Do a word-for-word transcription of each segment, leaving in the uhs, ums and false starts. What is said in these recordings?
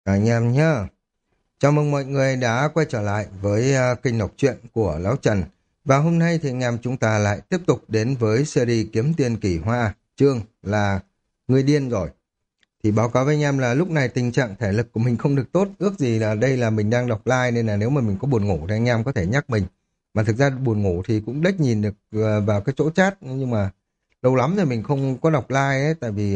Cả anh em nhá. Chào mừng mọi người đã quay trở lại với uh, kênh đọc truyện của Lão Trần. Và hôm nay thì anh em chúng ta lại tiếp tục đến với series Kiếm Tiên Kỳ Hoa, chương là Người điên rồi. Thì báo cáo với anh em là lúc này tình trạng thể lực của mình không được tốt. Ước gì là đây là mình đang đọc like nên là nếu mà mình có buồn ngủ thì anh em có thể nhắc mình. Mà thực ra buồn ngủ thì cũng đếch nhìn được uh, vào cái chỗ chat, nhưng mà lâu lắm rồi mình không có đọc like ấy, tại vì uh,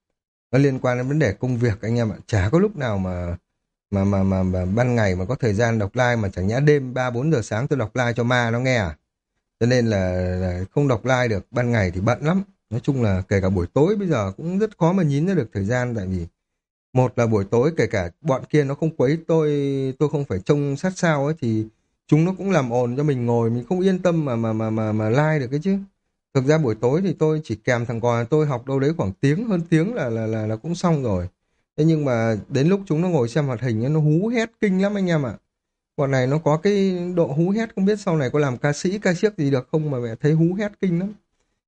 nó liên quan đến vấn đề công việc anh em ạ. Chả có lúc nào mà mà mà mà, mà ban ngày mà có thời gian đọc like, mà chẳng nhẽ đêm ba bốn giờ sáng tôi đọc like cho ma nó nghe à. Cho nên là, là không đọc like được, ban ngày thì bận lắm. Nói chung là kể cả buổi tối bây giờ cũng rất khó mà nhín ra được thời gian, tại vì một là buổi tối kể cả bọn kia nó không quấy tôi tôi không phải trông sát sao ấy, thì chúng nó cũng làm ồn cho mình ngồi, mình không yên tâm mà mà mà mà mà like được cái chứ. Thực ra buổi tối thì tôi chỉ kèm thằng cò tôi học đâu đấy khoảng tiếng hơn tiếng là là là, là cũng xong rồi. Thế nhưng mà đến lúc chúng nó ngồi xem hoạt hình ấy, nó hú hét kinh lắm anh em ạ. Bọn này nó có cái độ hú hét, không biết sau này có làm ca sĩ ca siếc gì được không mà mẹ thấy hú hét kinh lắm.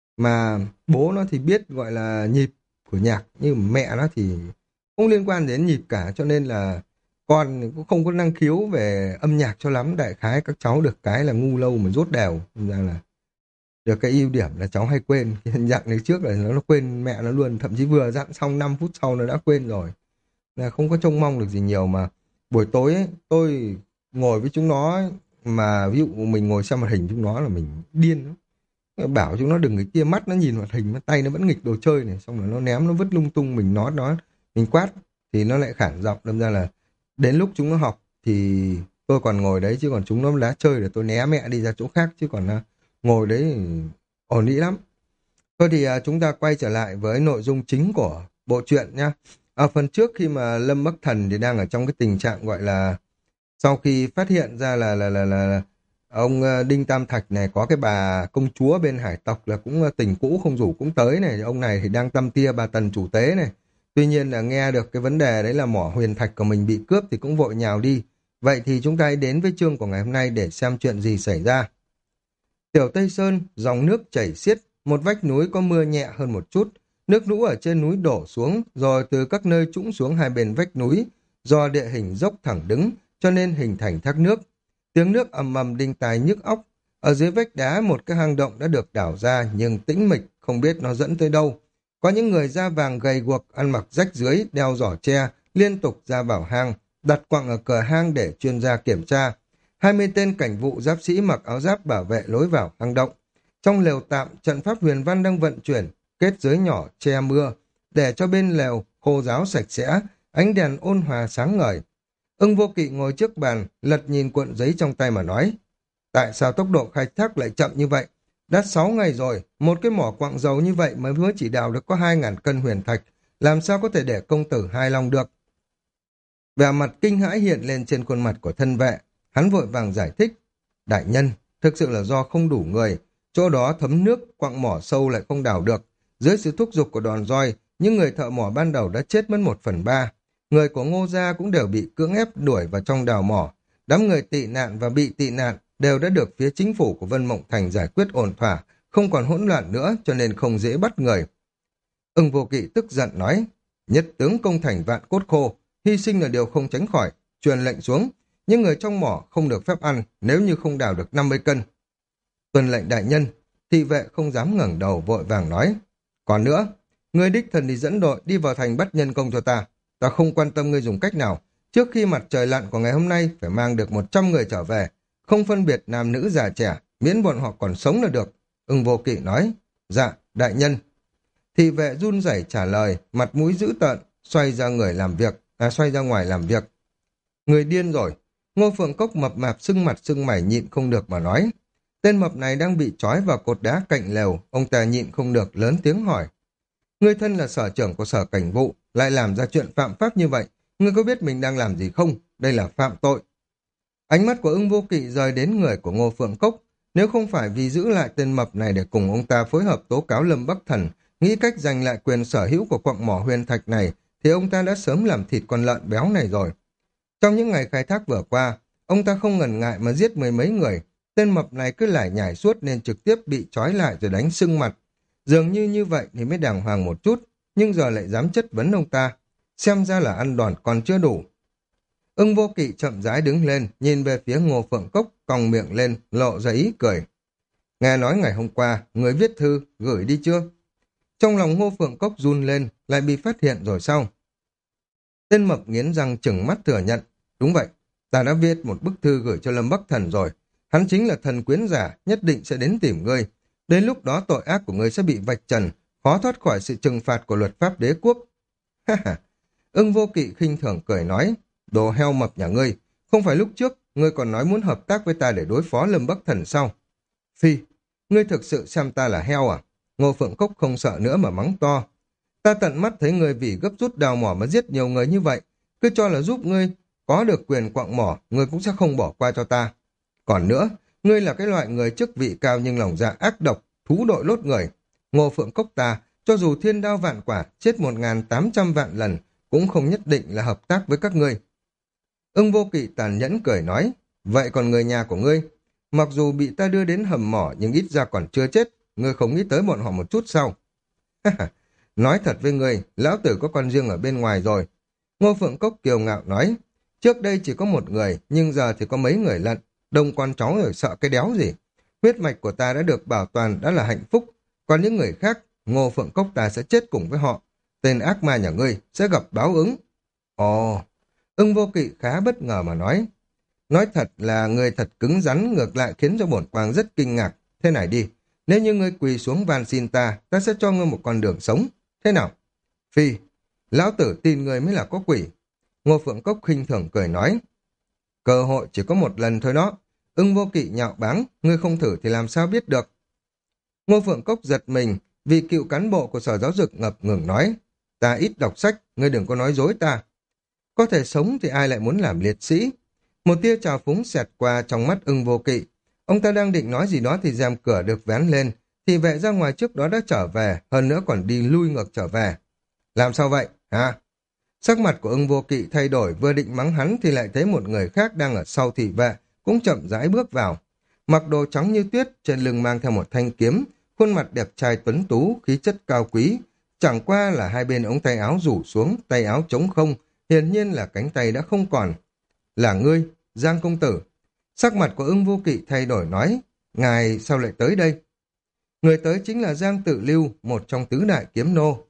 Mà bố nó thì biết gọi là nhịp của nhạc, nhưng mẹ nó thì không liên quan đến nhịp cả, cho nên là con thì cũng không có năng khiếu về âm nhạc cho lắm. Đại khái các cháu được cái là ngu lâu mà dốt đều. Thành ra là được cái ưu điểm là cháu hay quên. Cái dặn này trước là nó, nó quên mẹ nó luôn, thậm chí vừa dặn xong năm phút sau nó đã quên rồi. Là không có trông mong được gì nhiều. Mà buổi tối ấy, tôi ngồi với chúng nó ấy, mà ví dụ mình ngồi xem hoạt hình chúng nó là mình điên lắm. Bảo chúng nó đừng cái kia, mắt nó nhìn hoạt hình, tay nó vẫn nghịch đồ chơi này, xong rồi nó ném nó vứt lung tung, mình nói nó mình quát thì nó lại khản giọng. Đâm ra là đến lúc chúng nó học thì tôi còn ngồi đấy, chứ còn chúng nó đã chơi để tôi né mẹ đi ra chỗ khác, chứ còn à, ngồi đấy thì ổn ý lắm. Thôi thì à, chúng ta quay trở lại với nội dung chính của bộ truyện nhá. Ở phần trước khi mà Lâm Bắc Thần thì đang ở trong cái tình trạng gọi là sau khi phát hiện ra là là là là, là ông ờ, Đinh Tam Thạch này có cái bà công chúa bên hải tộc là cũng ờ, tình cũ không rủ cũng tới này, ông này thì đang tâm tia bà Tần chủ tế này. Tuy nhiên là nghe được cái vấn đề đấy là mỏ huyền thạch của mình bị cướp thì cũng vội nhào đi. Vậy thì chúng ta hãy đến với chương của ngày hôm nay để xem chuyện gì xảy ra. Tiểu Tây Sơn, dòng nước chảy xiết, một vách núi có mưa nhẹ hơn một chút. Nước lũ ở trên núi đổ xuống, rồi từ các nơi trũng xuống hai bên vách núi. Do địa hình dốc thẳng đứng, cho nên hình thành thác nước. Tiếng nước ầm ầm đinh tai nhức óc. Ở dưới vách đá một cái hang động đã được đào ra, nhưng tĩnh mịch, không biết nó dẫn tới đâu. Có những người da vàng gầy guộc, ăn mặc rách rưới, đeo giỏ tre, liên tục ra vào hang, đặt quặng ở cửa hang để chuyên gia kiểm tra. Hai mươi tên cảnh vụ giáp sĩ mặc áo giáp bảo vệ lối vào hang động. Trong lều tạm, trận pháp huyền văn đang vận chuyển, kết giới nhỏ che mưa, để cho bên lều khô ráo sạch sẽ, ánh đèn ôn hòa sáng ngời. Ưng Vô Kỵ ngồi trước bàn, lật nhìn cuộn giấy trong tay mà nói. Tại sao tốc độ khai thác lại chậm như vậy? Đã sáu ngày rồi, một cái mỏ quặng dầu như vậy mới mới chỉ đào được có hai ngàn cân huyền thạch. Làm sao có thể để công tử hài lòng được? Vẻ mặt kinh hãi hiện lên trên khuôn mặt của thân vệ. Hắn vội vàng giải thích. Đại nhân, thực sự là do không đủ người. Chỗ đó thấm nước, quặng mỏ sâu lại không đào được. Dưới sự thúc giục của đòn roi, những người thợ mỏ ban đầu đã chết mất một phần ba. Người của Ngô Gia cũng đều bị cưỡng ép đuổi vào trong đào mỏ. Đám người tị nạn và bị tị nạn đều đã được phía chính phủ của Vân Mộng Thành giải quyết ổn thỏa, không còn hỗn loạn nữa, cho nên không dễ bắt người. Ưng Vô Kỵ tức giận nói, nhất tướng công thành vạn cốt khô, hy sinh là điều không tránh khỏi, truyền lệnh xuống, những người trong mỏ không được phép ăn nếu như không đào được năm mươi cân. Tuân lệnh đại nhân. Thị vệ không dám ngẩng đầu, vội vàng nói, còn nữa, người đích thần đi dẫn đội đi vào thành bắt nhân công cho ta. Ta không quan tâm ngươi dùng cách nào, trước khi mặt trời lặn của ngày hôm nay phải mang được một trăm người trở về, không phân biệt nam nữ già trẻ, miễn bọn họ còn sống là được. Ưng Vô Kỵ nói, dạ, đại nhân. Thị vệ run rẩy trả lời, mặt mũi dữ tợn, xoay ra người làm việc, à, xoay ra ngoài làm việc. Người điên rồi. Ngô Phượng Cốc mập mạp sưng mặt sưng mày nhịn không được mà nói. Tên mập này đang bị trói vào cột đá cạnh lều, ông ta nhịn không được lớn tiếng hỏi. Ngươi thân là sở trưởng của sở cảnh vụ, lại làm ra chuyện phạm pháp như vậy. Ngươi có biết mình đang làm gì không? Đây là phạm tội. Ánh mắt của Ưng Vô Kỵ rời đến người của Ngô Phượng Cốc. Nếu không phải vì giữ lại tên mập này để cùng ông ta phối hợp tố cáo Lâm Bắc Thần, nghĩ cách giành lại quyền sở hữu của quặng mỏ huyền thạch này, thì ông ta đã sớm làm thịt con lợn béo này rồi. Trong những ngày khai thác vừa qua, ông ta không ngần ngại mà giết mười mấy người. Tên mập này cứ lải nhải suốt nên trực tiếp bị trói lại rồi đánh sưng mặt. Dường như như vậy thì mới đàng hoàng một chút, nhưng giờ lại dám chất vấn ông ta. Xem ra là ăn đòn còn chưa đủ. Ưng Vô Kỵ chậm rãi đứng lên, nhìn về phía Ngô Phượng Cốc, cong miệng lên, lộ ra ý cười. Nghe nói ngày hôm qua, người viết thư, gửi đi chưa? Trong lòng Ngô Phượng Cốc run lên, lại bị phát hiện rồi sao? Tên mập nghiến răng trừng mắt thừa nhận. Đúng vậy, ta đã viết một bức thư gửi cho Lâm Bắc Thần rồi. Hắn chính là thần quyến giả, nhất định sẽ đến tìm ngươi. Đến lúc đó tội ác của ngươi sẽ bị vạch trần, khó thoát khỏi sự trừng phạt của luật pháp đế quốc. Ha ha! Ưng Vô Kỵ khinh thường cười nói, đồ heo mập nhà ngươi, không phải lúc trước ngươi còn nói muốn hợp tác với ta để đối phó Lâm Bắc Thần sao? Phi, ngươi thực sự xem ta là heo à? Ngô Phượng Cốc không sợ nữa mà mắng to. Ta tận mắt thấy ngươi vì gấp rút đào mỏ mà giết nhiều người như vậy, cứ cho là giúp ngươi có được quyền quạng mỏ, ngươi cũng sẽ không bỏ qua cho ta. Còn nữa, ngươi là cái loại người chức vị cao nhưng lòng dạ ác độc, thú đội lốt người. Ngô Phượng Cốc ta, cho dù thiên đao vạn quả, chết một ngàn tám trăm vạn lần, cũng không nhất định là hợp tác với các ngươi. Ưng Vô Kỵ tàn nhẫn cười nói, vậy còn người nhà của ngươi? Mặc dù bị ta đưa đến hầm mỏ nhưng ít ra còn chưa chết, ngươi không nghĩ tới bọn họ một chút sao? Nói thật với ngươi, lão tử có con riêng ở bên ngoài rồi. Ngô Phượng Cốc kiêu ngạo nói, trước đây chỉ có một người, nhưng giờ thì có mấy người lận, đông con cháu rồi sợ cái đéo gì. Huyết mạch của ta đã được bảo toàn đã là hạnh phúc, còn những người khác, Ngô Phượng Cốc ta sẽ chết cùng với họ. Tên ác ma nhà ngươi sẽ gặp báo ứng. Ồ, Ưng Vô Kỵ khá bất ngờ mà nói. Nói thật là người thật cứng rắn, ngược lại khiến cho bổn quang rất kinh ngạc. Thế này đi, nếu như ngươi quỳ xuống van xin ta, ta sẽ cho ngươi một con đường sống. Thế nào? Phi, lão tử tin ngươi mới là có quỷ. Ngô Phượng Cốc khinh thường cười nói. Cơ hội chỉ có một lần thôi đó. Ưng Vô Kỵ nhạo báng, ngươi không thử thì làm sao biết được. Ngô Phượng Cốc giật mình, vì cựu cán bộ của Sở Giáo dục ngập ngừng nói. Ta ít đọc sách, ngươi đừng có nói dối ta. Có thể sống thì ai lại muốn làm liệt sĩ? Một tia trào phúng xẹt qua trong mắt Ưng Vô Kỵ. Ông ta đang định nói gì đó thì rèm cửa được vén lên, thì vệ ra ngoài trước đó đã trở về, hơn nữa còn đi lui ngược trở về. Làm sao vậy, hả? Sắc mặt của Ưng Vô Kỵ thay đổi, vừa định mắng hắn thì lại thấy một người khác đang ở sau thị vệ, cũng chậm rãi bước vào. Mặc đồ trắng như tuyết, trên lưng mang theo một thanh kiếm, khuôn mặt đẹp trai tuấn tú, khí chất cao quý. Chẳng qua là hai bên ống tay áo rủ xuống, tay áo trống không, hiển nhiên là cánh tay đã không còn. Là ngươi, Giang công tử. Sắc mặt của Ưng Vô Kỵ thay đổi nói, ngài sao lại tới đây? Người tới chính là Giang Tự Lưu, một trong tứ đại kiếm nô.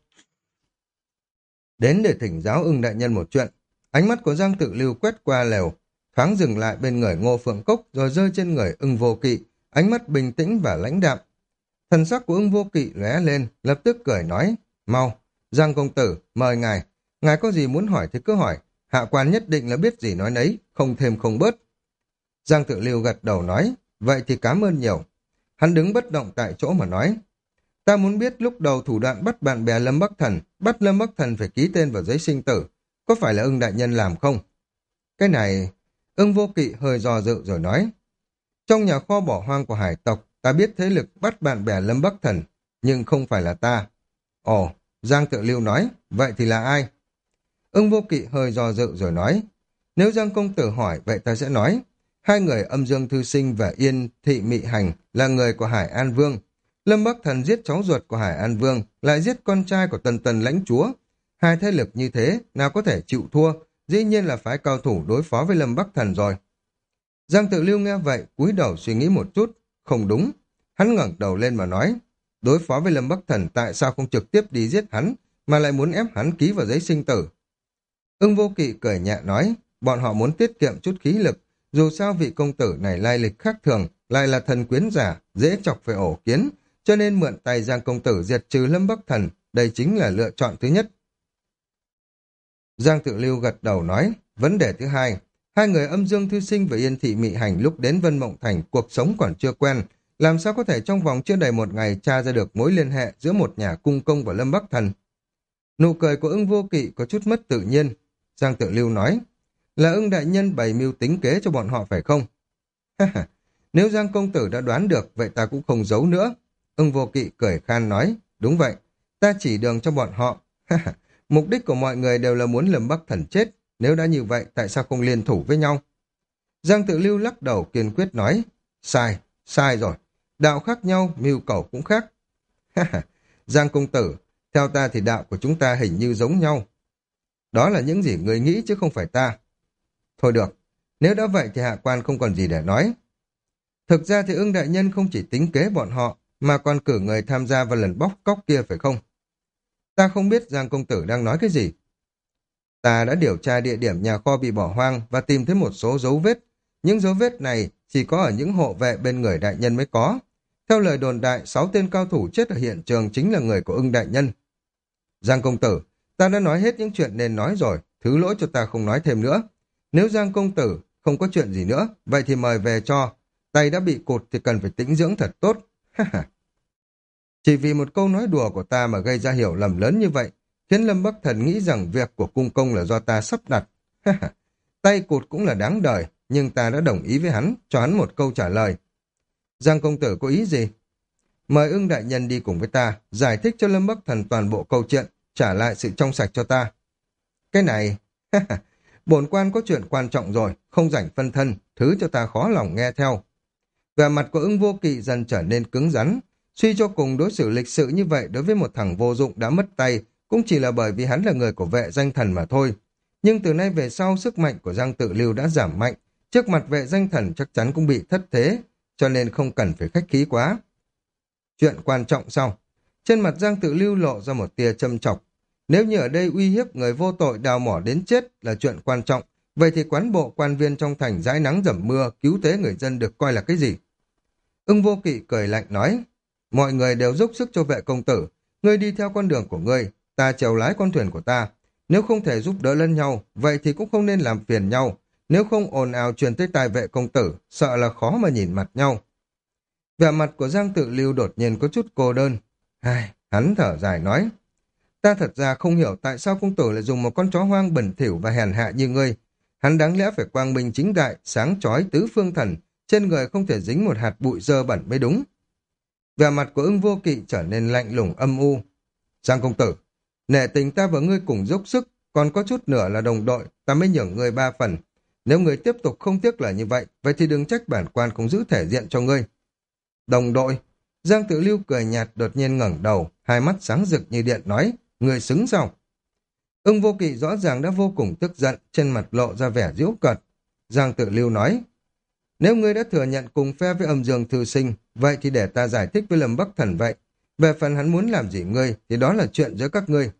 Đến để thỉnh giáo Ưng đại nhân một chuyện. Ánh mắt của Giang Tự Lưu quét qua lều, thoáng dừng lại bên người Ngô Phượng Cốc rồi rơi trên người Ưng Vô Kỵ, ánh mắt bình tĩnh và lãnh đạm. Thần sắc của Ưng Vô Kỵ lóe lên, lập tức cười nói, mau, Giang công tử, mời ngài, ngài có gì muốn hỏi thì cứ hỏi, hạ quan nhất định là biết gì nói nấy, không thêm không bớt. Giang Tự Lưu gật đầu nói, vậy thì cảm ơn nhiều. Hắn đứng bất động tại chỗ mà nói, ta muốn biết lúc đầu thủ đoạn bắt bạn bè Lâm Bắc Thần, bắt Lâm Bắc Thần phải ký tên vào giấy sinh tử, có phải là Ưng đại nhân làm không? Cái này, Ưng Vô Kỵ hơi dò dự rồi nói, trong nhà kho bỏ hoang của hải tộc, ta biết thế lực bắt bạn bè Lâm Bắc Thần, nhưng không phải là ta. Ồ, Giang Tự Lưu nói, vậy thì là ai? Ưng Vô Kỵ hơi dò dự rồi nói, nếu Giang công tử hỏi, vậy ta sẽ nói, hai người Âm Dương Thư Sinh và Yên Thị Mị Hành là người của Hải An Vương. Lâm Bắc Thần giết cháu ruột của Hải An Vương, lại giết con trai của Tần Tần lãnh chúa. Hai thế lực như thế, nào có thể chịu thua, dĩ nhiên là phái cao thủ đối phó với Lâm Bắc Thần rồi. Giang Tự Lưu nghe vậy, cúi đầu suy nghĩ một chút, không đúng. Hắn ngẩng đầu lên mà nói, đối phó với Lâm Bắc Thần tại sao không trực tiếp đi giết hắn, mà lại muốn ép hắn ký vào giấy sinh tử. Ưng Vô Kỵ cười nhẹ nói, bọn họ muốn tiết kiệm chút khí lực, dù sao vị công tử này lai lịch khác thường, lại là thần quyến giả, dễ chọc phải ổ kiến, cho nên mượn tay Giang công tử diệt trừ Lâm Bắc Thần, đây chính là lựa chọn thứ nhất. Giang Tự Lưu gật đầu nói, vấn đề thứ hai, hai người Âm Dương Thư Sinh và Yên Thị Mị Hành lúc đến Vân Mộng Thành cuộc sống còn chưa quen, làm sao có thể trong vòng chưa đầy một ngày tra ra được mối liên hệ giữa một nhà cung công và Lâm Bắc Thần. Nụ cười của Ưng Vô Kỵ có chút mất tự nhiên. Giang Tự Lưu nói, là Ưng đại nhân bày mưu tính kế cho bọn họ phải không? Nếu Giang công tử đã đoán được, vậy ta cũng không giấu nữa. Ưng Vô Kỵ cười khan nói, đúng vậy, ta chỉ đường cho bọn họ. Mục đích của mọi người đều là muốn Lâm Bắc Thần chết, nếu đã như vậy tại sao không liên thủ với nhau? Giang Tự Lưu lắc đầu kiên quyết nói, sai, sai rồi, đạo khác nhau, mưu cầu cũng khác. Giang công tử, theo ta thì đạo của chúng ta hình như giống nhau. Đó là những gì người nghĩ chứ không phải ta. Thôi được, nếu đã vậy thì hạ quan không còn gì để nói. Thực ra thì Ưng đại nhân không chỉ tính kế bọn họ, mà còn cử người tham gia vào lần bóc cóc kia phải không? Ta không biết Giang công tử đang nói cái gì. Ta đã điều tra địa điểm nhà kho bị bỏ hoang và tìm thấy một số dấu vết. Những dấu vết này chỉ có ở những hộ vệ bên người đại nhân mới có. Theo lời đồn đại, sáu tên cao thủ chết ở hiện trường chính là người của Ưng đại nhân. Giang công tử, ta đã nói hết những chuyện nên nói rồi, thứ lỗi cho ta không nói thêm nữa. Nếu Giang công tử không có chuyện gì nữa, vậy thì mời về cho. Tay đã bị cụt thì cần phải tĩnh dưỡng thật tốt. Chỉ vì một câu nói đùa của ta mà gây ra hiểu lầm lớn như vậy, khiến Lâm Bắc Thần nghĩ rằng việc của cung công là do ta sắp đặt. Tay cụt cũng là đáng đời, nhưng ta đã đồng ý với hắn, cho hắn một câu trả lời. Giang công tử có ý gì? Mời Ưng đại nhân đi cùng với ta, giải thích cho Lâm Bắc Thần toàn bộ câu chuyện, trả lại sự trong sạch cho ta. Cái này, bổn quan có chuyện quan trọng rồi, không rảnh phân thân, thứ cho ta khó lòng nghe theo. Vẻ mặt của Ưng Vô Kỵ dần trở nên cứng rắn, suy cho cùng đối xử lịch sự như vậy đối với một thằng vô dụng đã mất tay, cũng chỉ là bởi vì hắn là người của vệ danh thần mà thôi. Nhưng từ nay về sau sức mạnh của Giang Tự Lưu đã giảm mạnh, trước mặt vệ danh thần chắc chắn cũng bị thất thế, cho nên không cần phải khách khí quá. Chuyện quan trọng sao? Trên mặt Giang Tự Lưu lộ ra một tia châm chọc. Nếu như ở đây uy hiếp người vô tội đào mỏ đến chết là chuyện quan trọng, vậy thì quán bộ quan viên trong thành dãi nắng dầm mưa cứu tế người dân được coi là cái gì? Ưng Vô Kỵ cười lạnh nói, mọi người đều dốc sức cho vệ công tử, ngươi đi theo con đường của ngươi, ta chèo lái con thuyền của ta. Nếu không thể giúp đỡ lẫn nhau, vậy thì cũng không nên làm phiền nhau. Nếu không ồn ào truyền tới tai vệ công tử, sợ là khó mà nhìn mặt nhau. Vẻ mặt của Giang Tự Lưu đột nhiên có chút cô đơn. Ai, hắn thở dài nói, ta thật ra không hiểu tại sao công tử lại dùng một con chó hoang bẩn thỉu và hèn hạ như ngươi. Hắn đáng lẽ phải quang minh chính đại, sáng chói tứ phương thần, trên người không thể dính một hạt bụi dơ bẩn mới đúng. Vẻ mặt của Ưng Vô Kỵ trở nên lạnh lùng âm u. Giang công tử, nể tình ta và ngươi cùng dốc sức, còn có chút nữa là đồng đội, ta mới nhường ngươi ba phần. Nếu ngươi tiếp tục không tiếc lời như vậy, vậy thì đừng trách bản quan không giữ thể diện cho ngươi. Đồng đội? Giang Tự Lưu cười nhạt đột nhiên ngẩng đầu, hai mắt sáng rực như điện nói, ngươi xứng sao? Ưng Vô Kỵ rõ ràng đã vô cùng tức giận, trên mặt lộ ra vẻ giễu cợt. Giang Tự Lưu nói, nếu ngươi đã thừa nhận cùng phe với Âm Dương Thư Sinh, vậy thì để ta giải thích với Lâm Bắc Thần vậy. Về phần hắn muốn làm gì ngươi, thì đó là chuyện giữa các ngươi.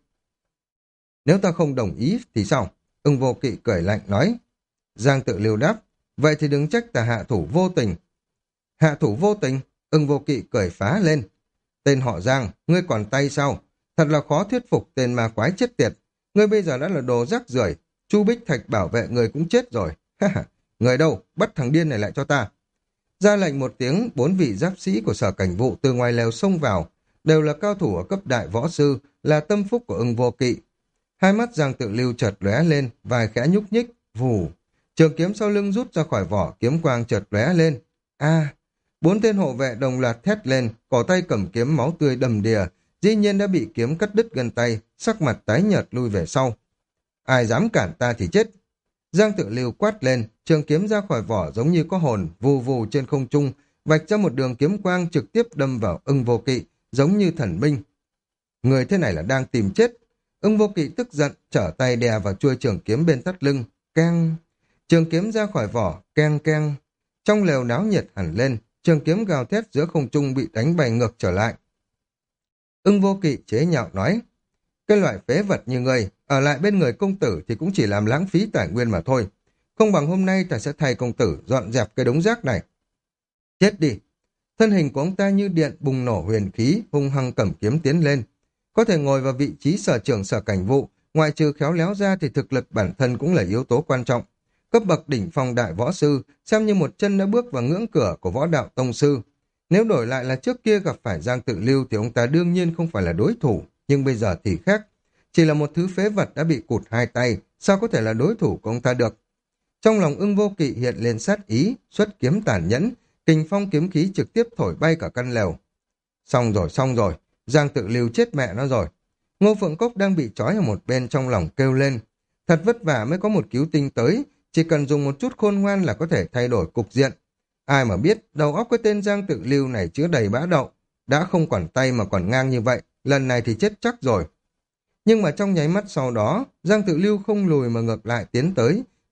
Nếu ta không đồng ý thì sao? Ưng Vô Kỵ cười lạnh nói. Giang Tự Lưu đáp, vậy thì đừng trách ta hạ thủ vô tình. Hạ thủ vô tình? Ưng Vô Kỵ cười phá lên. Tên họ Giang, ngươi còn tay sao? Thật là khó thuyết phục tên ma quái chết tiệt. Ngươi bây giờ đã là đồ rác rưởi, Chu Bích Thạch bảo vệ ngươi cũng chết rồi. Người đâu? Bắt thằng điên này lại cho ta. Ra lệnh một tiếng, bốn vị giáp sĩ của Sở Cảnh Vụ từ ngoài lều xông vào, đều là cao thủ ở cấp đại võ sư, là tâm phúc của Ưng Vô Kỵ. Hai mắt Giang Tự Lưu chợt lóe lên, vài khẽ nhúc nhích, vù. Trường kiếm sau lưng rút ra khỏi vỏ, kiếm quang chợt lóe lên. A! Bốn tên hộ vệ đồng loạt thét lên, cổ tay cầm kiếm máu tươi đầm đìa, dĩ nhiên đã bị kiếm cắt đứt gân tay, sắc mặt tái nhợt lui về sau. Ai dám cản ta thì chết. Giang Tự Lưu quát lên, trường kiếm ra khỏi vỏ giống như có hồn, vù vù trên không trung, vạch ra một đường kiếm quang trực tiếp đâm vào Ưng Vô Kỵ, giống như thần minh. Người thế này là đang tìm chết. Ưng Vô Kỵ tức giận, trở tay đè vào chuôi trường kiếm bên thắt lưng, keng. Trường kiếm ra khỏi vỏ, keng keng. Trong lều náo nhiệt hẳn lên, trường kiếm gào thét giữa không trung bị đánh bay ngược trở lại. Ưng Vô Kỵ chế nhạo nói, cái loại phế vật như ngươi, ở lại bên người công tử thì cũng chỉ làm lãng phí tài nguyên mà thôi. Không bằng hôm nay ta sẽ thay công tử dọn dẹp cái đống rác này. Chết đi! Thân hình của ông ta như điện bùng nổ huyền khí, hung hăng cầm kiếm tiến lên. Có thể ngồi vào vị trí sở trưởng Sở Cảnh Vụ, ngoại trừ khéo léo ra thì thực lực bản thân cũng là yếu tố quan trọng. Cấp bậc đỉnh phong đại võ sư, xem như một chân đã bước vào ngưỡng cửa của võ đạo tông sư. Nếu đổi lại là trước kia gặp phải Giang Tự Lưu thì ông ta đương nhiên không phải là đối thủ, nhưng bây giờ thì khác. Chỉ là một thứ phế vật đã bị cụt hai tay, sao có thể là đối thủ của ông ta được? Trong lòng Ưng Vô Kỵ hiện lên sát ý, xuất kiếm tàn nhẫn, kình phong kiếm khí trực tiếp thổi bay cả căn lều. Xong rồi, xong rồi, Giang Tự Lưu chết mẹ nó rồi. Ngô Phượng Cốc đang bị trói ở một bên trong lòng kêu lên. Thật vất vả mới có một cứu tinh tới, chỉ cần dùng một chút khôn ngoan là có thể thay đổi cục diện. Ai mà biết, đầu óc cái tên Giang Tự Lưu này chứa đầy bã đậu, đã không quản tay mà còn ngang như vậy, lần này thì chết chắc rồi. Nhưng mà trong nháy mắt sau đó, Giang Tự Lưu không lùi mà ngược lại tiến tới,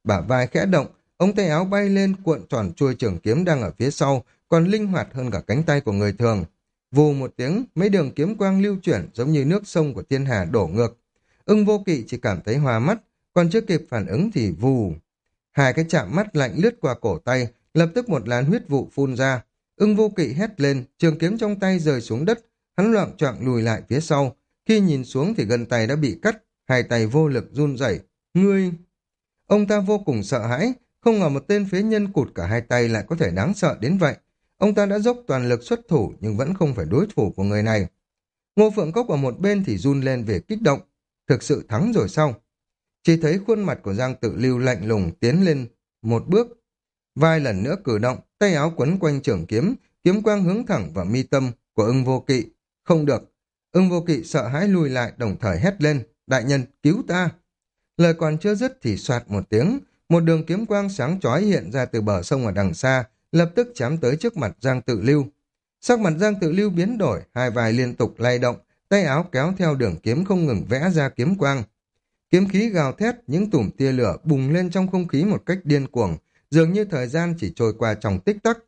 bả vai khẽ động, ống tay áo bay lên cuộn tròn chuôi trường kiếm đang ở phía sau, còn linh hoạt hơn cả cánh tay của người thường. Vù một tiếng, mấy đường kiếm quang lưu chuyển giống như nước sông của thiên hà đổ ngược. Ưng Vô Kỵ chỉ cảm thấy hoa mắt, còn chưa kịp phản ứng thì vù. Hai cái chạm mắt lạnh lướt qua cổ tay, lập tức một làn huyết vụ phun ra. Ưng Vô Kỵ hét lên, trường kiếm trong tay rơi xuống đất, hắn loạng choạng lùi lại phía sau. Khi nhìn xuống thì gân tay đã bị cắt, hai tay vô lực run rẩy. Ngươi! Ông ta vô cùng sợ hãi, không ngờ một tên phế nhân cụt cả hai tay lại có thể đáng sợ đến vậy. Ông ta đã dốc toàn lực xuất thủ nhưng vẫn không phải đối thủ của người này. Ngô Phượng Cốc ở một bên thì run lên về kích động. Thực sự thắng rồi sao? Chỉ thấy khuôn mặt của Giang Tự Lưu lạnh lùng tiến lên một bước. Vài lần nữa cử động, tay áo quấn quanh trường kiếm, kiếm quang hướng thẳng vào mi tâm của Ưng Vô Kỵ. Không được. Ưng Vô Kỵ sợ hãi lùi lại đồng thời hét lên. Đại nhân, cứu ta! Lời còn chưa dứt thì soạt một tiếng, một đường kiếm quang sáng chói hiện ra từ bờ sông ở đằng xa, lập tức chém tới trước mặt Giang Tự Lưu. Sắc mặt Giang Tự Lưu biến đổi, hai vai liên tục lay động, tay áo kéo theo đường kiếm không ngừng vẽ ra kiếm quang. Kiếm khí gào thét, những tủm tia lửa bùng lên trong không khí một cách điên cuồng, dường như thời gian chỉ trôi qua trong tích tắc.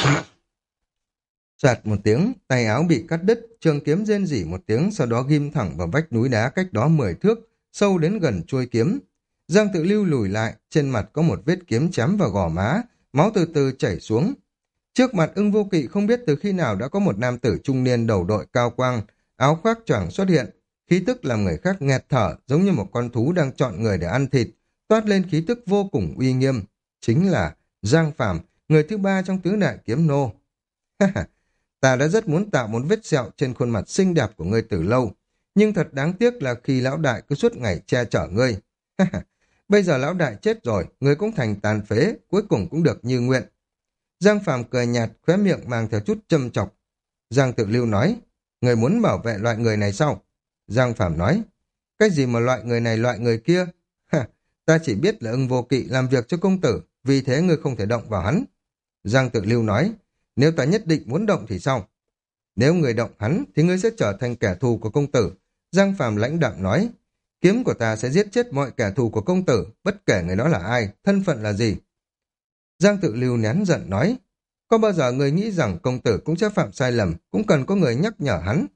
Soạt một tiếng, tay áo bị cắt đứt, trường kiếm rên rỉ một tiếng, sau đó ghim thẳng vào vách núi đá cách đó mười thước, sâu đến gần chuôi kiếm. Giang Tự Lưu lùi lại, trên mặt có một vết kiếm chém vào gò má, máu từ từ chảy xuống. Trước mặt Ưng Vô Kỵ không biết từ khi nào đã có một nam tử trung niên đầu đội cao quang, áo khoác choàng xuất hiện, khí tức làm người khác nghẹt thở, giống như một con thú đang chọn người để ăn thịt, toát lên khí tức vô cùng uy nghiêm. Chính là Giang Phàm, người thứ ba trong tứ đại kiếm nô. Ta đã rất muốn tạo một vết sẹo trên khuôn mặt xinh đẹp của ngươi từ lâu, nhưng thật đáng tiếc là khi lão đại cứ suốt ngày che chở ngươi. Bây giờ lão đại chết rồi, ngươi cũng thành tàn phế, cuối cùng cũng được như nguyện. Giang Phàm cười nhạt, khóe miệng mang theo chút châm chọc. Giang Tự Lưu nói, người muốn bảo vệ loại người này sao? Giang Phàm nói, cái gì mà loại người này loại người kia? Ta chỉ biết là Ưng Vô Kỵ làm việc cho công tử, vì thế ngươi không thể động vào hắn. Giang Tự Lưu nói, nếu ta nhất định muốn động thì sao? Nếu người động hắn thì ngươi sẽ trở thành kẻ thù của công tử. Giang Phàm lãnh đạm nói, kiếm của ta sẽ giết chết mọi kẻ thù của công tử, bất kể người đó là ai, thân phận là gì. Giang Tự Lưu nén giận nói, có bao giờ người nghĩ rằng công tử cũng sẽ phạm sai lầm, cũng cần có người nhắc nhở hắn.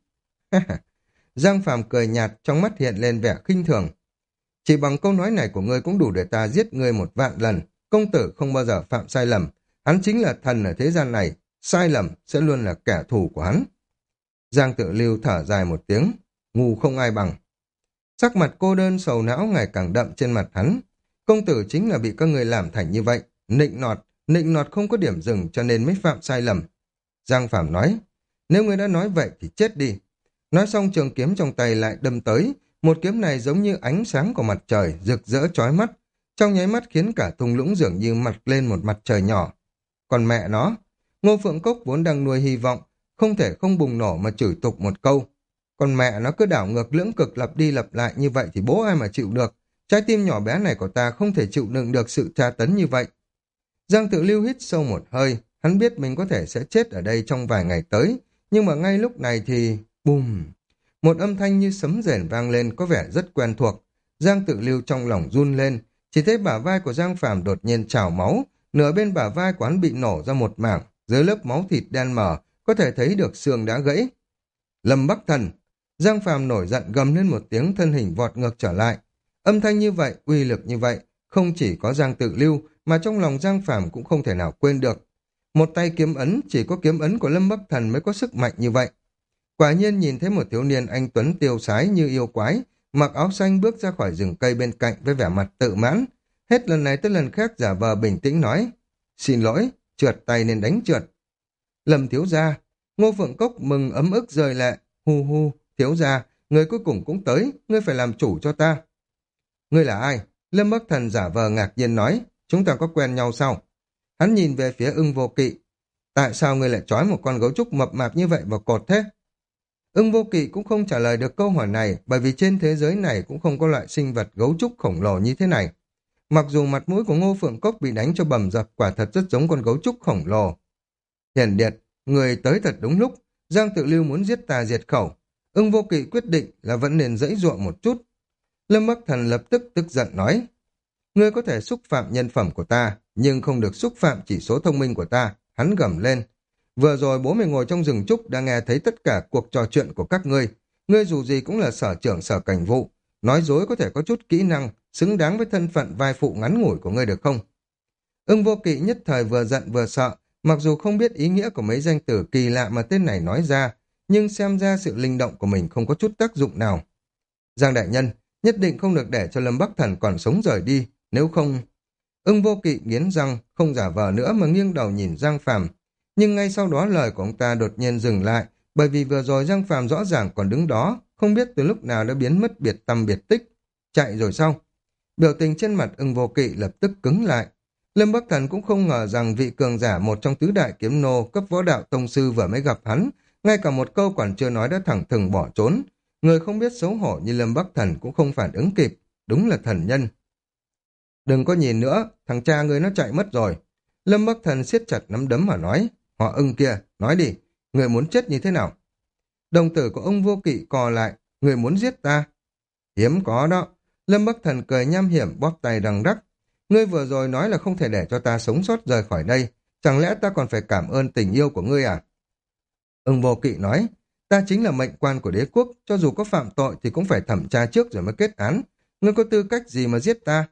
Giang Phàm cười nhạt, trong mắt hiện lên vẻ khinh thường. Chỉ bằng câu nói này của ngươi cũng đủ để ta giết ngươi một vạn lần. Công tử không bao giờ phạm sai lầm, hắn chính là thần ở thế gian này, sai lầm sẽ luôn là kẻ thù của hắn. Giang Tự Lưu thở dài một tiếng, ngu không ai bằng. Sắc mặt cô đơn sầu não ngày càng đậm trên mặt hắn. Công tử chính là bị các người làm thành như vậy, nịnh nọt, nịnh nọt không có điểm dừng cho nên mới phạm sai lầm. Giang Phàm nói, nếu người đã nói vậy thì chết đi. Nói xong trường kiếm trong tay lại đâm tới, một kiếm này giống như ánh sáng của mặt trời, rực rỡ chói mắt, trong nháy mắt khiến cả thung lũng dường như mặt lên một mặt trời nhỏ. Còn mẹ nó, Ngô Phượng Cốc vốn đang nuôi hy vọng, không thể không bùng nổ mà chửi tục một câu. Còn mẹ nó cứ đảo ngược lưỡng cực lặp đi lặp lại như vậy thì bố ai mà chịu được. Trái tim nhỏ bé này của ta không thể chịu đựng được sự tra tấn như vậy. Giang Tự Lưu hít sâu một hơi, hắn biết mình có thể sẽ chết ở đây trong vài ngày tới, nhưng mà ngay lúc này thì... bùm! Một âm thanh như sấm rền vang lên có vẻ rất quen thuộc. Giang Tự Lưu trong lòng run lên, chỉ thấy bả vai của Giang Phàm đột nhiên trào máu, nửa bên bả vai của hắn bị nổ ra một mảng, dưới lớp máu thịt đen mờ, có thể thấy được xương đã gãy. Lâm Bắc Thần! Giang Phàm nổi giận gầm lên một tiếng, thân hình vọt ngược trở lại. Âm thanh như vậy, uy lực như vậy, không chỉ có Giang Tự Lưu, mà trong lòng Giang Phàm cũng không thể nào quên được. Một tay kiếm ấn, chỉ có kiếm ấn của Lâm Bắc Thần mới có sức mạnh như vậy. Quả nhiên nhìn thấy một thiếu niên anh tuấn tiêu sái như yêu quái, mặc áo xanh bước ra khỏi rừng cây bên cạnh với vẻ mặt tự mãn. Hết lần này tới lần khác giả vờ bình tĩnh nói, xin lỗi, trượt tay nên đánh trượt. Lâm thiếu gia, Ngô Phượng Cốc mừng ấm ức rơi lệ, hu hu, thiếu gia, người cuối cùng cũng tới, ngươi phải làm chủ cho ta. Ngươi là ai? Lâm Bắc Thần giả vờ ngạc nhiên nói, chúng ta có quen nhau sao? Hắn nhìn về phía Ưng Vô Kỵ, tại sao ngươi lại trói một con gấu trúc mập mạp như vậy vào cột thế? Ưng Vô Kỵ cũng không trả lời được câu hỏi này, bởi vì trên thế giới này cũng không có loại sinh vật gấu trúc khổng lồ như thế này. Mặc dù mặt mũi của Ngô Phượng Cốc bị đánh cho bầm dập, quả thật rất giống con gấu trúc khổng lồ. Hiển Điệt, người tới thật đúng lúc, Giang Tự Lưu muốn giết ta diệt khẩu. Ưng Vô Kỵ quyết định là vẫn nên dãy dụa một chút. Lâm Bắc Thần lập tức tức giận nói, Ngươi có thể xúc phạm nhân phẩm của ta, nhưng không được xúc phạm chỉ số thông minh của ta, hắn gầm lên. Vừa rồi bố mày ngồi trong rừng trúc đã nghe thấy tất cả cuộc trò chuyện của các ngươi. Ngươi dù gì cũng là sở trưởng sở cảnh vụ. Nói dối có thể có chút kỹ năng, xứng đáng với thân phận vai phụ ngắn ngủi của ngươi được không? Ưng Vô Kỵ nhất thời vừa giận vừa sợ, mặc dù không biết ý nghĩa của mấy danh từ kỳ lạ mà tên này nói ra, nhưng xem ra sự linh động của mình không có chút tác dụng nào. Giang đại nhân, nhất định không được để cho Lâm Bắc Thần còn sống rời đi, nếu không... Ưng Vô Kỵ nghiến răng, không giả vờ nữa mà nghiêng đầu nhìn Giang Phàm. Nhưng ngay sau đó lời của ông ta đột nhiên dừng lại, bởi vì vừa rồi Giang Phàm rõ ràng còn đứng đó, không biết từ lúc nào đã biến mất biệt tăm biệt tích. Chạy rồi sao? Biểu tình trên mặt Ưng Vô Kỵ lập tức cứng lại. Lâm Bắc Thần cũng không ngờ rằng vị cường giả một trong tứ đại kiếm nô cấp võ đạo tông sư vừa mới gặp hắn, ngay cả một câu còn chưa nói đã thẳng thừng bỏ trốn. Người không biết xấu hổ như Lâm Bắc Thần cũng không phản ứng kịp, đúng là thần nhân. Đừng có nhìn nữa, thằng cha ngươi nó chạy mất rồi. Lâm Bắc Thần siết chặt nắm đấm mà nói, họ Ưng kia, nói đi, người muốn chết như thế nào? Đồng tử của ông Vô Kỵ cò lại, người muốn giết ta. Hiếm có đó. Lâm Bắc Thần cười nham hiểm bóp tay đằng đắc. Ngươi vừa rồi nói là không thể để cho ta sống sót rời khỏi đây. Chẳng lẽ ta còn phải cảm ơn tình yêu của ngươi à? Ưng Vô Kỵ nói, ta chính là mệnh quan của đế quốc, cho dù có phạm tội thì cũng phải thẩm tra trước rồi mới kết án. Ngươi có tư cách gì mà giết ta?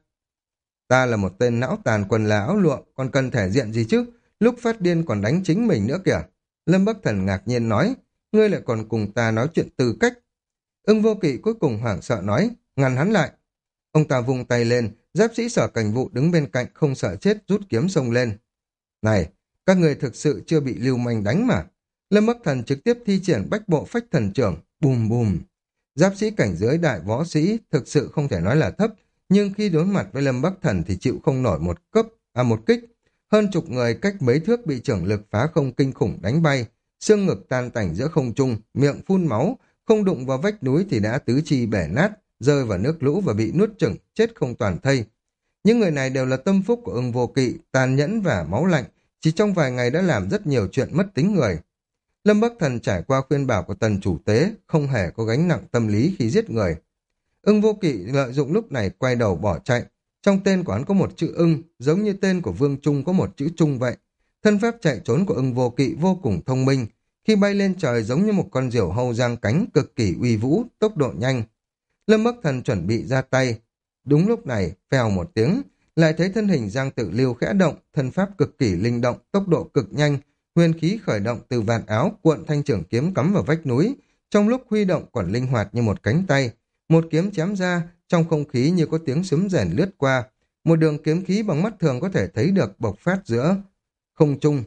Ta là một tên não tàn quần là áo lụa, còn cần thể diện gì chứ? Lúc phát điên còn đánh chính mình nữa kìa. Lâm Bắc Thần ngạc nhiên nói, ngươi lại còn cùng ta nói chuyện tư cách. Ưng Vô Kỵ cuối cùng hoảng sợ nói, ngăn hắn lại. Ông ta vung tay lên, giáp sĩ sở cảnh vụ đứng bên cạnh không sợ chết rút kiếm xông lên. Này, các người thực sự chưa bị lưu manh đánh mà. Lâm Bắc Thần trực tiếp thi triển bách bộ phách thần trưởng, bùm bùm. Giáp sĩ cảnh giới đại võ sĩ thực sự không thể nói là thấp, nhưng khi đối mặt với Lâm Bắc Thần thì chịu không nổi một cấp, à một kích. Hơn chục người cách mấy thước bị trưởng lực phá không kinh khủng đánh bay, xương ngực tan tành giữa không trung, miệng phun máu, không đụng vào vách núi thì đã tứ chi bể nát, rơi vào nước lũ và bị nuốt chửng, chết không toàn thây. Những người này đều là tâm phúc của Ưng Vô Kỵ, tàn nhẫn và máu lạnh, chỉ trong vài ngày đã làm rất nhiều chuyện mất tính người. Lâm Bắc Thần trải qua khuyên bảo của tần chủ tế, không hề có gánh nặng tâm lý khi giết người. Ưng Vô Kỵ lợi dụng lúc này quay đầu bỏ chạy. Trong tên của hắn có một chữ ưng, giống như tên của Vương Trung có một chữ Trung vậy. Thân pháp chạy trốn của Ưng Vô Kỵ vô cùng thông minh. Khi bay lên trời giống như một con diều hâu giang cánh cực kỳ uy vũ, tốc độ nhanh. Lâm Bắc Thần chuẩn bị ra tay. Đúng lúc này, phèo một tiếng, lại thấy thân hình Giang Tự Lưu khẽ động, thân pháp cực kỳ linh động, tốc độ cực nhanh, huyền khí khởi động từ vạt áo, cuộn thanh trưởng kiếm cắm vào vách núi, trong lúc huy động còn linh hoạt như một cánh tay. Một kiếm chém ra, trong không khí như có tiếng sấm rền lướt qua, một đường kiếm khí bằng mắt thường có thể thấy được bộc phát giữa không trung.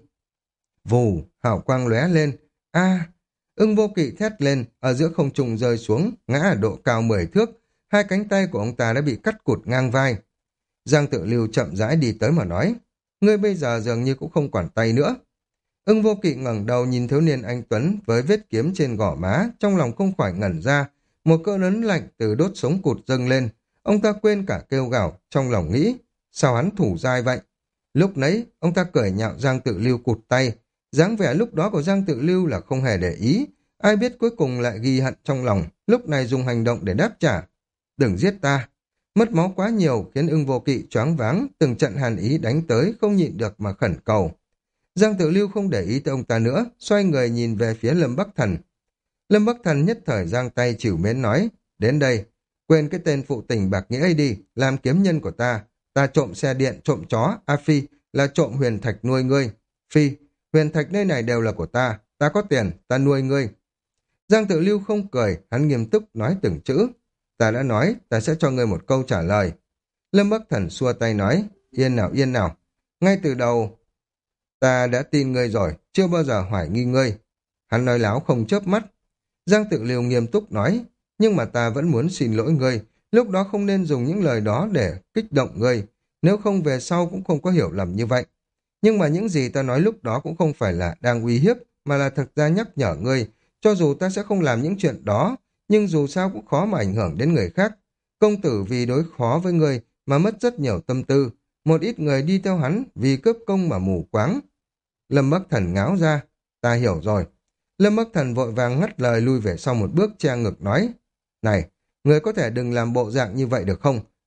Vù, hào quang lóe lên. A! Ưng Vô Kỵ thét lên, ở giữa không trung rơi xuống, ngã ở độ cao mười thước, hai cánh tay của ông ta đã bị cắt cụt ngang vai. Giang Tự Lưu chậm rãi đi tới mà nói, ngươi bây giờ dường như cũng không quản tay nữa. Ưng Vô Kỵ ngẩng đầu nhìn thiếu niên anh tuấn với vết kiếm trên gò má, trong lòng không khỏi ngẩn ra, một cơn ấn lạnh từ đốt sống cụt dâng lên. Ông ta quên cả kêu gào, trong lòng nghĩ, sao hắn thủ dai vậy? Lúc nãy, ông ta cười nhạo Giang Tự Lưu cụt tay, dáng vẻ lúc đó của Giang Tự Lưu là không hề để ý, ai biết cuối cùng lại ghi hận trong lòng, lúc này dùng hành động để đáp trả. Đừng giết ta. Mất máu quá nhiều khiến Ưng Vô Kỵ choáng váng, từng trận hàn ý đánh tới không nhịn được mà khẩn cầu. Giang Tự Lưu không để ý tới ông ta nữa, xoay người nhìn về phía Lâm Bắc Thần. Lâm Bắc Thần nhất thời giang tay chịu mến nói, đến đây, quên cái tên phụ tình bạc nghĩa ấy đi, làm kiếm nhân của ta, ta trộm xe điện, trộm chó, A Phi, là trộm huyền thạch nuôi ngươi. Phi, huyền thạch nơi này đều là của ta, ta có tiền, ta nuôi ngươi. Giang Tự Lưu không cười, hắn nghiêm túc nói từng chữ, ta đã nói, ta sẽ cho ngươi một câu trả lời. Lâm Bắc Thần xua tay nói, yên nào yên nào, ngay từ đầu, ta đã tin ngươi rồi, chưa bao giờ hoài nghi ngươi. Hắn nói láo không chớp mắt. Giang Tự Lưu nghiêm túc nói, nhưng mà ta vẫn muốn xin lỗi ngươi, lúc đó không nên dùng những lời đó để kích động ngươi, nếu không về sau cũng không có hiểu lầm như vậy. Nhưng mà những gì ta nói lúc đó cũng không phải là đang uy hiếp, mà là thực ra nhắc nhở ngươi, cho dù ta sẽ không làm những chuyện đó, nhưng dù sao cũng khó mà ảnh hưởng đến người khác. Công tử vì đối khó với ngươi mà mất rất nhiều tâm tư, một ít người đi theo hắn vì cướp công mà mù quáng. Lâm Bắc Thần ngáo ra, ta hiểu rồi. Lâm Bắc Thần vội vàng ngắt lời lui về sau một bước che ngực nói, này, người có thể đừng làm bộ dạng như vậy được không?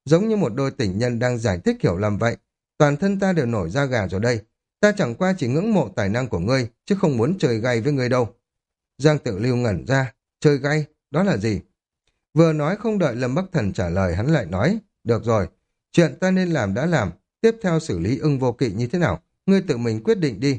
giống như một đôi tình nhân đang giải thích hiểu lầm vậy. Toàn thân ta đều nổi da gà rồi đây. Ta chẳng qua chỉ ngưỡng mộ tài năng của ngươi, chứ không muốn chơi gay với ngươi đâu. Giang Tự Lưu ngẩn ra, chơi gay, đó là gì? Vừa nói không đợi Lâm Bắc Thần trả lời, hắn lại nói, được rồi, chuyện ta nên làm đã làm, tiếp theo xử lý Ưng Vô Kỵ như thế nào, ngươi tự mình quyết định đi.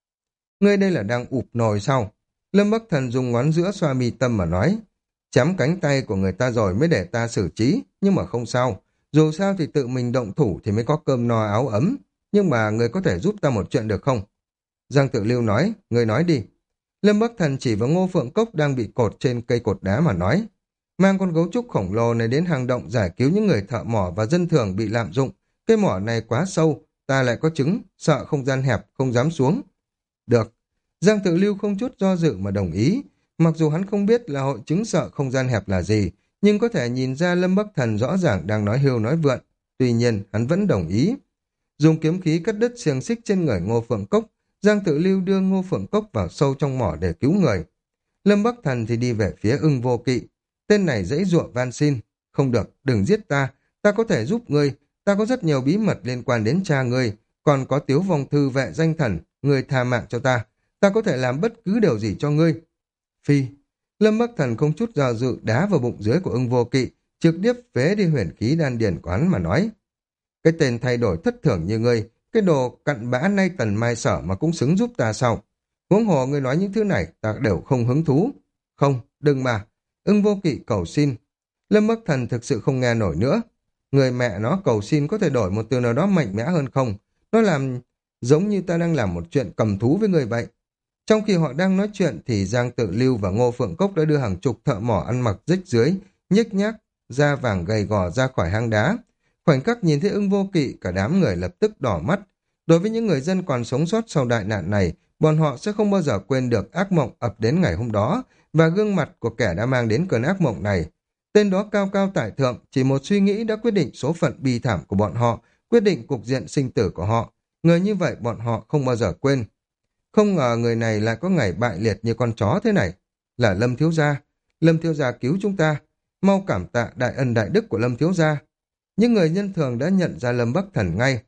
Ngươi đây là đang ụp nồi sao? Lâm Bắc Thần dùng ngón giữa xoa mi tâm mà nói, chém cánh tay của người ta rồi mới để ta xử trí, nhưng mà không sao, dù sao thì tự mình động thủ thì mới có cơm no áo ấm, nhưng mà ngươi có thể giúp ta một chuyện được không? Giang Tự Lưu nói, ngươi nói đi. Lâm Bắc Thần chỉ vào Ngô Phượng Cốc đang bị cột trên cây cột đá mà nói, mang con gấu trúc khổng lồ này đến hang động giải cứu những người thợ mỏ và dân thường bị lạm dụng. Cái mỏ này quá sâu, ta lại có trứng, sợ không gian hẹp, không dám xuống. Được. Giang Tự Lưu không chút do dự mà đồng ý. Mặc dù hắn không biết là hội chứng sợ không gian hẹp là gì, nhưng có thể nhìn ra Lâm Bắc Thần rõ ràng đang nói hưu nói vượn. Tuy nhiên, hắn vẫn đồng ý. Dùng kiếm khí cắt đứt xiềng xích trên người Ngô Phượng Cốc, Giang Tự Lưu đưa Ngô Phượng Cốc vào sâu trong mỏ để cứu người. Lâm Bắc Thần thì đi về phía Ưng Vô Kỵ. Tên này dãy dụa van xin. Không được, đừng giết ta. Ta có thể giúp ngươi. Ta có rất nhiều bí mật liên quan đến cha ngươi. Còn có Tiếu Vong Thư vệ danh thần. Ngươi tha mạng cho ta. Ta có thể làm bất cứ điều gì cho ngươi. Phi. Lâm Bắc Thần không chút do dự đá vào bụng dưới của Ưng Vô Kỵ, trực tiếp phế đi huyền khí đan điền của hắn mà nói. Cái tên thay đổi thất thường như ngươi, cái đồ cặn bã nay tần mai sở mà cũng xứng giúp ta sao? Huống hồ ngươi nói những thứ này ta đều không hứng thú. Không, đừng mà. Ưng Vô Kỵ cầu xin. Lâm Bắc Thần thực sự không nghe nổi nữa. Người mẹ nó cầu xin có thể đổi một từ nào đó mạnh mẽ hơn không? Nó làm giống như ta đang làm một chuyện cầm thú với người vậy. Trong khi họ đang nói chuyện thì Giang Tự Lưu và Ngô Phượng Cốc đã đưa hàng chục thợ mỏ ăn mặc rách dưới, nhếch nhác, da vàng gầy gò ra khỏi hang đá. Khoảnh khắc nhìn thấy Ưng Vô Kỵ, cả đám người lập tức đỏ mắt. Đối với những người dân còn sống sót sau đại nạn này, bọn họ sẽ không bao giờ quên được ác mộng ập đến ngày hôm đó và gương mặt của kẻ đã mang đến cơn ác mộng này. Tên đó cao cao tại thượng, chỉ một suy nghĩ đã quyết định số phận bi thảm của bọn họ, quyết định cục diện sinh tử của họ. Người như vậy bọn họ không bao giờ quên. Không ngờ người này lại có ngày bại liệt như con chó thế này. Là Lâm Thiếu Gia. Lâm Thiếu Gia cứu chúng ta. Mau cảm tạ đại ân đại đức của Lâm Thiếu Gia. Những người nhân thường đã nhận ra Lâm Bắc Thần ngay.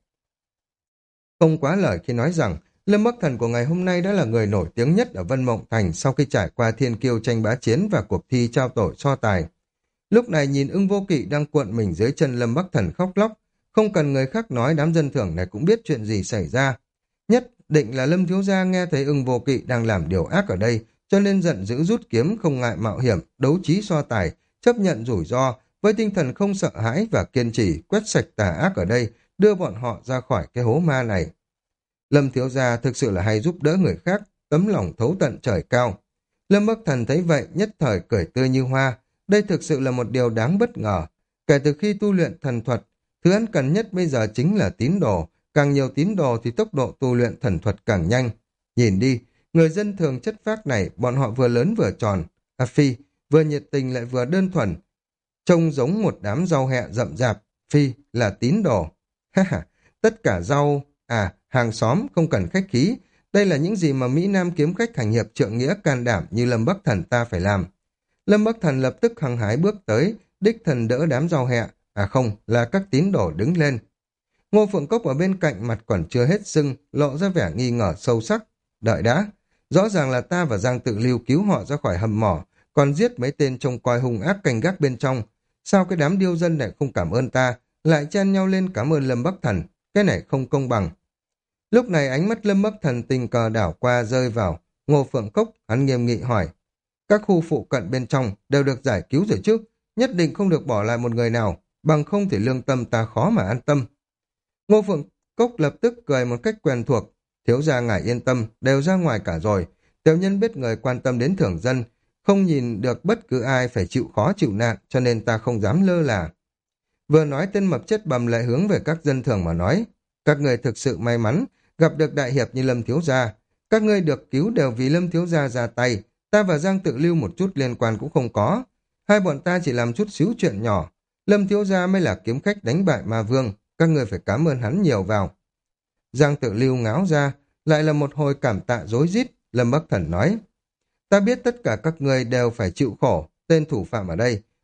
Không quá lời khi nói rằng Lâm Bắc Thần của ngày hôm nay đã là người nổi tiếng nhất ở Vân Mộng Thành sau khi trải qua thiên kiêu tranh bá chiến và cuộc thi trao tổ so tài. Lúc này nhìn Ưng Vô Kỵ đang cuộn mình dưới chân Lâm Bắc Thần khóc lóc, không cần người khác nói đám dân thường này cũng biết chuyện gì xảy ra. Nhất định là Lâm Thiếu Gia nghe thấy Ưng Vô Kỵ đang làm điều ác ở đây, cho nên giận dữ rút kiếm không ngại mạo hiểm, đấu trí so tài, chấp nhận rủi ro, với tinh thần không sợ hãi và kiên trì quét sạch tà ác ở đây, đưa bọn họ ra khỏi cái hố ma này. Lâm Thiếu Gia thực sự là hay giúp đỡ người khác, tấm lòng thấu tận trời cao. Lâm Bắc Thần thấy vậy nhất thời cười tươi như hoa, đây thực sự là một điều đáng bất ngờ. Kể từ khi tu luyện thần thuật, thứ hắn cần nhất bây giờ chính là tín đồ, càng nhiều tín đồ thì tốc độ tu luyện thần thuật càng nhanh. Nhìn đi, người dân thường chất phác này, bọn họ vừa lớn vừa tròn, à phi, vừa nhiệt tình lại vừa đơn thuần, trông giống một đám rau hẹ rậm rạp, phi là tín đồ. Ha ha, tất cả rau, à, hàng xóm không cần khách khí, đây là những gì mà Mỹ Nam kiếm khách hành hiệp trượng nghĩa can đảm như Lâm Bắc Thần ta phải làm. Lâm Bắc Thần lập tức hăng hái bước tới, đích thần đỡ đám rau hẹ, à không, là các tín đồ đứng lên. Ngô Phượng Cốc ở bên cạnh mặt còn chưa hết sưng, lộ ra vẻ nghi ngờ sâu sắc. Đợi đã, rõ ràng là ta và Giang Tự Lưu cứu họ ra khỏi hầm mỏ, còn giết mấy tên trông coi hung ác canh gác bên trong. Sao cái đám điêu dân này không cảm ơn ta, lại chen nhau lên cảm ơn Lâm Bắc Thần, cái này không công bằng. Lúc này ánh mắt Lâm Bắc Thần tình cờ đảo qua rơi vào Ngô Phượng Cốc, hắn nghiêm nghị hỏi. Các khu phụ cận bên trong đều được giải cứu rồi chứ, nhất định không được bỏ lại một người nào, bằng không thì lương tâm ta khó mà an tâm. Ngô Phượng Cốc lập tức cười một cách quen thuộc. Thiếu gia ngài yên tâm, đều ra ngoài cả rồi. Tiểu nhân biết người quan tâm đến thường dân, không nhìn được bất cứ ai phải chịu khó chịu nạn, cho nên ta không dám lơ là. Vừa nói tên mập chết bầm lại hướng về các dân thường mà nói. Các người thực sự may mắn, gặp được đại hiệp như Lâm Thiếu Gia. Các ngươi được cứu đều vì Lâm Thiếu Gia ra tay, ta và Giang Tự Lưu một chút liên quan cũng không có. Hai bọn ta chỉ làm chút xíu chuyện nhỏ. Lâm Thiếu Gia mới là kiếm khách đánh bại ma vương, các người phải cảm ơn hắn nhiều vào. Giang Tự Lưu ngáo ra, lại là một hồi cảm tạ rối rít. Lâm Bắc Thần nói, ta biết tất cả các người đều phải chịu khổ, tên thủ phạm ở đây,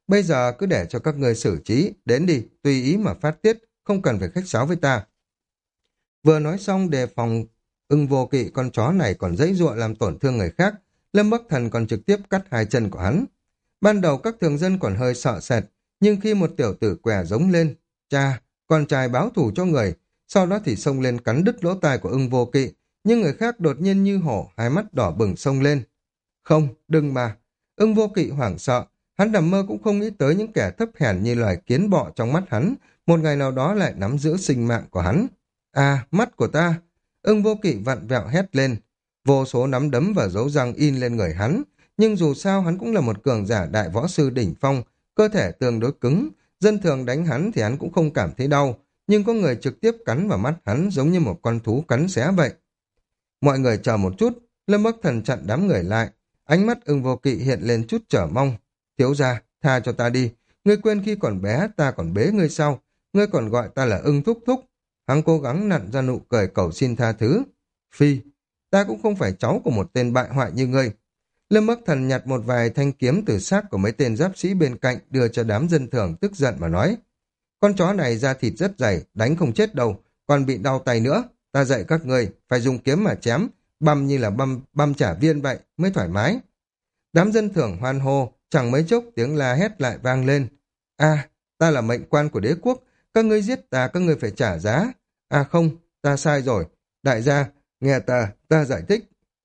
Bây giờ cứ để cho các ngươi xử trí, đến đi, tùy ý mà phát tiết, không cần phải khách sáo với ta. Vừa nói xong đề phòng ưng vô kỵ con chó này còn giãy giụa làm tổn thương người khác, Lâm Bắc Thần còn trực tiếp cắt hai chân của hắn. Ban đầu các thường dân còn hơi sợ sệt, nhưng khi một tiểu tử què giống lên, cha, con trai báo thù cho người, sau đó thì xông lên cắn đứt lỗ tai của ưng vô kỵ, nhưng người khác đột nhiên như hổ, hai mắt đỏ bừng xông lên. Không, đừng mà. Ưng vô kỵ hoảng sợ, hắn nằm mơ cũng không nghĩ tới những kẻ thấp hèn như loài kiến bọ trong mắt hắn, một ngày nào đó lại nắm giữ sinh mạng của hắn. À, mắt của ta! Ưng vô kỵ vặn vẹo hét lên, vô số nắm đấm và dấu răng in lên người hắn, nhưng dù sao hắn cũng là một cường giả đại võ sư đỉnh phong, cơ thể tương đối cứng, dân thường đánh hắn thì hắn cũng không cảm thấy đau, nhưng có người trực tiếp cắn vào mắt hắn giống như một con thú cắn xé vậy. Mọi người chờ một chút, Lâm Bắc Thần chặn đám người lại, ánh mắt ưng vô kỵ hiện lên chút chờ mong. Thiếu gia, tha cho ta đi, ngươi quên khi còn bé ta còn bế ngươi sao, ngươi còn gọi ta là ưng thúc thúc. Hắn cố gắng nặn ra nụ cười cầu xin tha thứ. Phi, ta cũng không phải cháu của một tên bại hoại như ngươi. Lâm Bắc Thần nhặt một vài thanh kiếm từ xác của mấy tên giáp sĩ bên cạnh đưa cho đám dân thường tức giận mà nói. Con chó này da thịt rất dày, đánh không chết đâu, còn bị đau tay nữa. Ta dạy các ngươi phải dùng kiếm mà chém, băm như là băm, băm trả viên vậy, mới thoải mái. Đám dân thường hoan hô, chẳng mấy chốc tiếng la hét lại vang lên. À, ta là mệnh quan của đế quốc, các ngươi giết ta, các ngươi phải trả giá. À không, ta sai rồi. Đại gia, nghe ta, ta giải thích.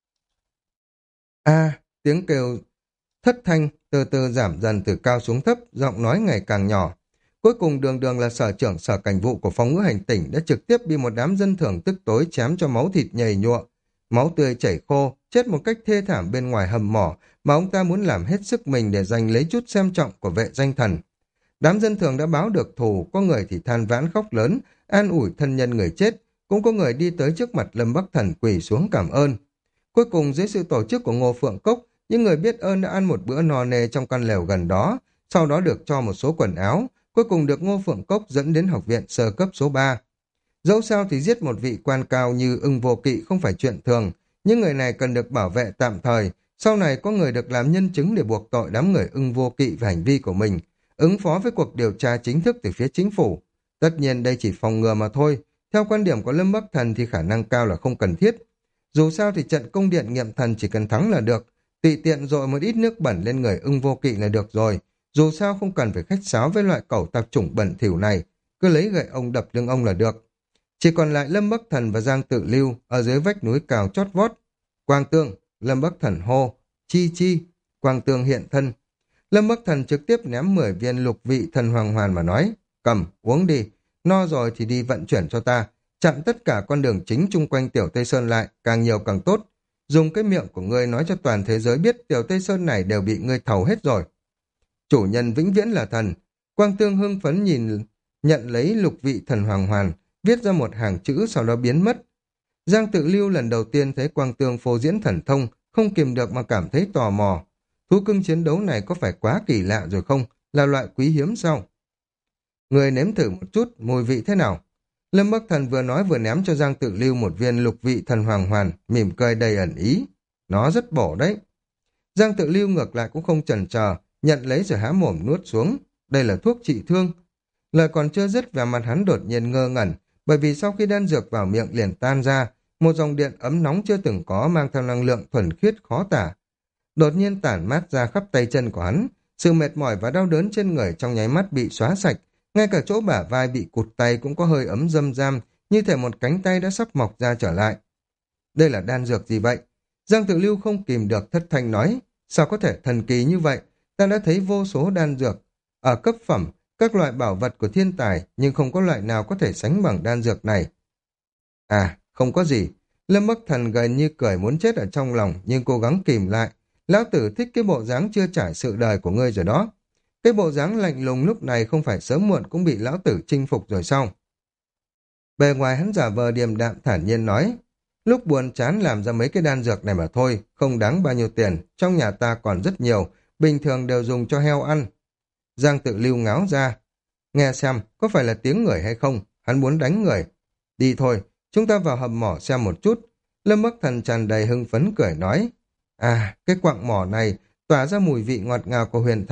À, tiếng kêu thất thanh từ từ giảm dần từ cao xuống thấp, giọng nói ngày càng nhỏ. Cuối cùng đường đường là sở trưởng sở cảnh vụ của phòng ngữ hành tỉnh đã trực tiếp bị một đám dân thường tức tối chém cho máu thịt nhầy nhụa. Máu tươi chảy khô, chết một cách thê thảm bên ngoài hầm mỏ mà ông ta muốn làm hết sức mình để giành lấy chút xem trọng của vệ danh thần. Đám dân thường đã báo được thù, có người thì than vãn khóc lớn, an ủi thân nhân người chết, cũng có người đi tới trước mặt Lâm Bắc Thần quỳ xuống cảm ơn. Cuối cùng dưới sự tổ chức của Ngô Phượng Cốc, những người biết ơn đã ăn một bữa no nê trong căn lều gần đó, sau đó được cho một số quần áo, cuối cùng được Ngô Phượng Cốc dẫn đến học viện sơ cấp số ba. Dẫu sao thì giết một vị quan cao như ưng vô kỵ không phải chuyện thường, những người này cần được bảo vệ tạm thời, sau này có người được làm nhân chứng để buộc tội đám người ưng vô kỵ về hành vi của mình, ứng phó với cuộc điều tra chính thức từ phía chính phủ. Tất nhiên đây chỉ phòng ngừa mà thôi, theo quan điểm của Lâm Bắc Thần thì khả năng cao là không cần thiết. Dù sao thì trận cung điện nghiệm thần chỉ cần thắng là được, tùy tiện dội một ít nước bẩn lên người ưng vô kỵ là được rồi, dù sao không cần phải khách sáo với loại cẩu tạp chủng bẩn thỉu này, cứ lấy gậy ông đập lưng ông là được. Chỉ còn lại Lâm Bắc Thần và Giang Tự Lưu ở dưới vách núi cao chót vót. Quang Tương, Lâm Bắc Thần hô, chi chi, Quang Tương hiện thân. Lâm Bắc Thần trực tiếp ném mười viên lục vị thần hoàng hoàn mà nói, cầm, uống đi, no rồi thì đi vận chuyển cho ta, chặn tất cả con đường chính chung quanh Tiểu Tây Sơn lại, càng nhiều càng tốt. Dùng cái miệng của ngươi nói cho toàn thế giới biết Tiểu Tây Sơn này đều bị ngươi thầu hết rồi. Chủ nhân vĩnh viễn là thần. Quang Tương hưng phấn nhìn, nhận lấy lục vị thần hoàng hoàn, viết ra một hàng chữ sau đó biến mất. Giang Tự Lưu lần đầu tiên thấy Quang Tương phô diễn thần thông, không kìm được mà cảm thấy tò mò. Thú cưng chiến đấu này có phải quá kỳ lạ rồi không? Là loại quý hiếm sao? Người nếm thử một chút, mùi vị thế nào? Lâm Bắc Thần vừa nói vừa ném cho Giang Tự Lưu một viên lục vị thần hoàng hoàn, mỉm cười đầy ẩn ý. Nó rất bổ đấy. Giang Tự Lưu ngược lại cũng không chần chờ, nhận lấy rồi há mồm nuốt xuống. Đây là thuốc trị thương. Lời còn chưa dứt, vẻ mặt hắn đột nhiên ngơ ngẩn, bởi vì sau khi đan dược vào miệng liền tan ra, một dòng điện ấm nóng chưa từng có mang theo năng lượng thuần khiết khó tả. Đột nhiên tản mát ra khắp tay chân của hắn, sự mệt mỏi và đau đớn trên người trong nháy mắt bị xóa sạch, ngay cả chỗ bả vai bị cụt tay cũng có hơi ấm râm ram, như thể một cánh tay đã sắp mọc ra trở lại. Đây là đan dược gì vậy? Giang Tự Lưu không kìm được thất thanh nói, sao có thể thần kỳ như vậy? Ta đã thấy vô số đan dược ở cấp phẩm, các loại bảo vật của thiên tài, nhưng không có loại nào có thể sánh bằng đan dược này. À, không có gì. Lâm Bắc Thần gần như cười muốn chết ở trong lòng, nhưng cố gắng kìm lại. Lão tử thích cái bộ dáng chưa trải sự đời của ngươi rồi đó. Cái bộ dáng lạnh lùng lúc này không phải sớm muộn cũng bị lão tử chinh phục rồi sao? Bề ngoài hắn giả vờ điềm đạm thản nhiên nói, lúc buồn chán làm ra mấy cái đan dược này mà thôi, không đáng bao nhiêu tiền, trong nhà ta còn rất nhiều, bình thường đều dùng cho heo ăn. Giang Tự Lưu ngáo ra, nghe xem có phải là tiếng người hay không, hắn muốn đánh người. Đi thôi, chúng ta vào hầm mỏ xem một chút. Lâm Bắc Thần tràn đầy hưng phấn cười nói, à, cái quặng mỏ này tỏa ra mùi vị ngọt ngào của huyền thạch,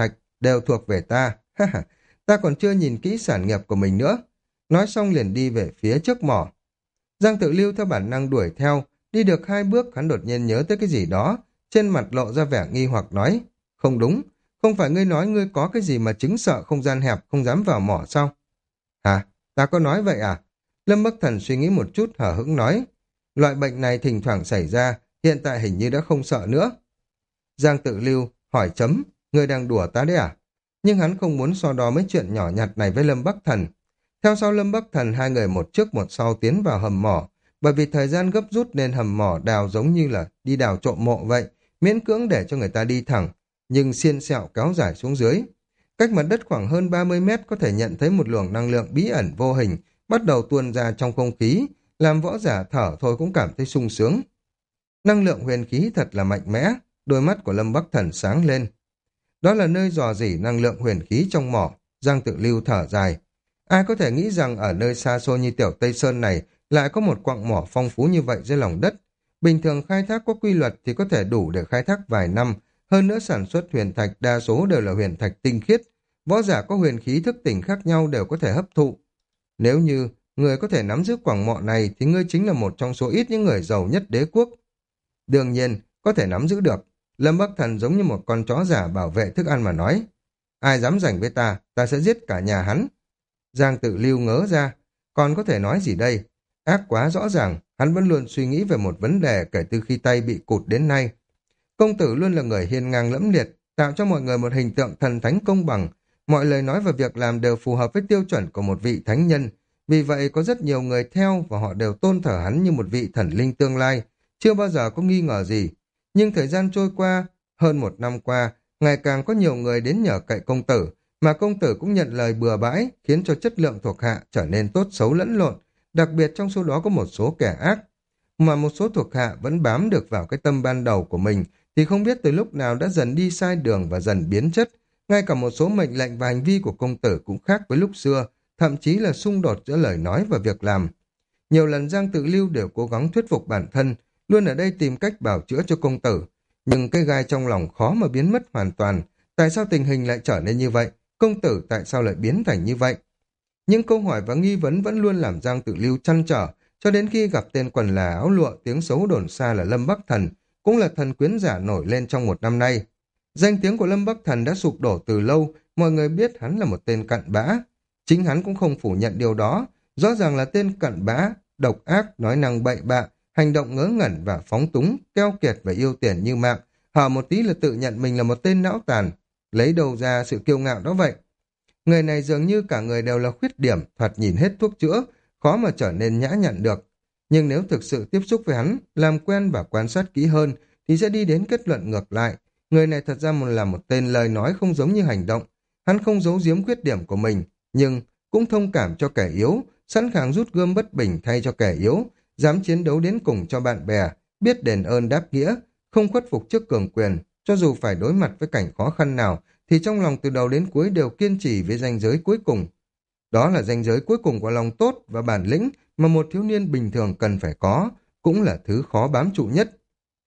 đều thuộc về ta. Ha ha, ta còn chưa nhìn kỹ sản nghiệp của mình nữa. Nói xong liền đi về phía trước mỏ. Giang Tự Lưu theo bản năng đuổi theo, đi được hai bước hắn đột nhiên nhớ tới cái gì đó, trên mặt lộ ra vẻ nghi hoặc nói, không đúng, không phải ngươi nói ngươi có cái gì mà chứng sợ không gian hẹp không dám vào mỏ sao? Hả? Ta có nói vậy à? Lâm Bắc Thần suy nghĩ một chút hở hững nói, loại bệnh này thỉnh thoảng xảy ra, hiện tại hình như đã không sợ nữa. Giang Tự Lưu hỏi chấm, ngươi đang đùa ta đấy à? Nhưng hắn không muốn so đo mấy chuyện nhỏ nhặt này với Lâm Bắc Thần. Theo sau Lâm Bắc Thần hai người một trước một sau tiến vào hầm mỏ, bởi vì thời gian gấp rút nên hầm mỏ đào giống như là đi đào trộm mộ vậy, miễn cưỡng để cho người ta đi thẳng, nhưng xiên xẹo kéo dài xuống dưới. Cách mặt đất khoảng hơn ba mươi mét có thể nhận thấy một luồng năng lượng bí ẩn vô hình bắt đầu tuôn ra trong không khí, làm võ giả thở thôi cũng cảm thấy sung sướng. Năng lượng huyền khí thật là mạnh mẽ, đôi mắt của Lâm Bắc Thần sáng lên. Đó là nơi dò dỉ năng lượng huyền khí trong mỏ, Giang Tự Lưu thở dài. Ai có thể nghĩ rằng ở nơi xa xôi như Tiểu Tây Sơn này lại có một quặng mỏ phong phú như vậy dưới lòng đất. Bình thường khai thác có quy luật thì có thể đủ để khai thác vài năm, hơn nữa sản xuất huyền thạch đa số đều là huyền thạch tinh khiết. Võ giả có huyền khí thức tỉnh khác nhau đều có thể hấp thụ. Nếu như người có thể nắm giữ quặng mỏ này thì ngươi chính là một trong số ít những người giàu nhất đế quốc. Đương nhiên, có thể nắm giữ được. Lâm Bắc Thần giống như một con chó giả bảo vệ thức ăn mà nói. Ai dám giành với ta, ta sẽ giết cả nhà hắn. Giang Tự Lưu ngớ ra, còn có thể nói gì đây? Ác quá rõ ràng, hắn vẫn luôn suy nghĩ về một vấn đề kể từ khi tay bị cụt đến nay. Công tử luôn là người hiên ngang lẫm liệt, tạo cho mọi người một hình tượng thần thánh công bằng. Mọi lời nói và việc làm đều phù hợp với tiêu chuẩn của một vị thánh nhân. Vì vậy có rất nhiều người theo và họ đều tôn thờ hắn như một vị thần linh tương lai, chưa bao giờ có nghi ngờ gì. Nhưng thời gian trôi qua, hơn một năm qua, ngày càng có nhiều người đến nhờ cậy công tử, mà công tử cũng nhận lời bừa bãi, khiến cho chất lượng thuộc hạ trở nên tốt xấu lẫn lộn, đặc biệt trong số đó có một số kẻ ác. Mà một số thuộc hạ vẫn bám được vào cái tâm ban đầu của mình, thì không biết từ lúc nào đã dần đi sai đường và dần biến chất. Ngay cả một số mệnh lệnh và hành vi của công tử cũng khác với lúc xưa, thậm chí là xung đột giữa lời nói và việc làm. Nhiều lần Giang Tự Lưu đều cố gắng thuyết phục bản thân, luôn ở đây tìm cách bào chữa cho công tử. Nhưng cái gai trong lòng khó mà biến mất hoàn toàn. Tại sao tình hình lại trở nên như vậy? Công tử tại sao lại biến thành như vậy? Những câu hỏi và nghi vấn vẫn luôn làm Giang Tự Lưu trăn trở, cho đến khi gặp tên quần là áo lụa tiếng xấu đồn xa là Lâm Bắc Thần, cũng là thần quyến giả nổi lên trong một năm nay. Danh tiếng của Lâm Bắc Thần đã sụp đổ từ lâu, mọi người biết hắn là một tên cặn bã. Chính hắn cũng không phủ nhận điều đó, rõ ràng là tên cặn bã, độc ác, nói năng bậy bạ, hành động ngớ ngẩn và phóng túng, keo kiệt và yêu tiền như mạng, hở một tí là tự nhận mình là một tên não tàn, lấy đâu ra sự kiêu ngạo đó vậy. Người này dường như cả người đều là khuyết điểm, thoạt nhìn hết thuốc chữa, khó mà trở nên nhã nhặn được. Nhưng nếu thực sự tiếp xúc với hắn, làm quen và quan sát kỹ hơn, thì sẽ đi đến kết luận ngược lại. Người này thật ra một là một tên lời nói không giống như hành động. Hắn không giấu giếm khuyết điểm của mình, nhưng cũng thông cảm cho kẻ yếu, sẵn sàng rút gươm bất bình thay cho kẻ yếu, dám chiến đấu đến cùng cho bạn bè, biết đền ơn đáp nghĩa, không khuất phục trước cường quyền, cho dù phải đối mặt với cảnh khó khăn nào, thì trong lòng từ đầu đến cuối đều kiên trì với ranh giới cuối cùng. Đó là ranh giới cuối cùng của lòng tốt và bản lĩnh mà một thiếu niên bình thường cần phải có, cũng là thứ khó bám trụ nhất.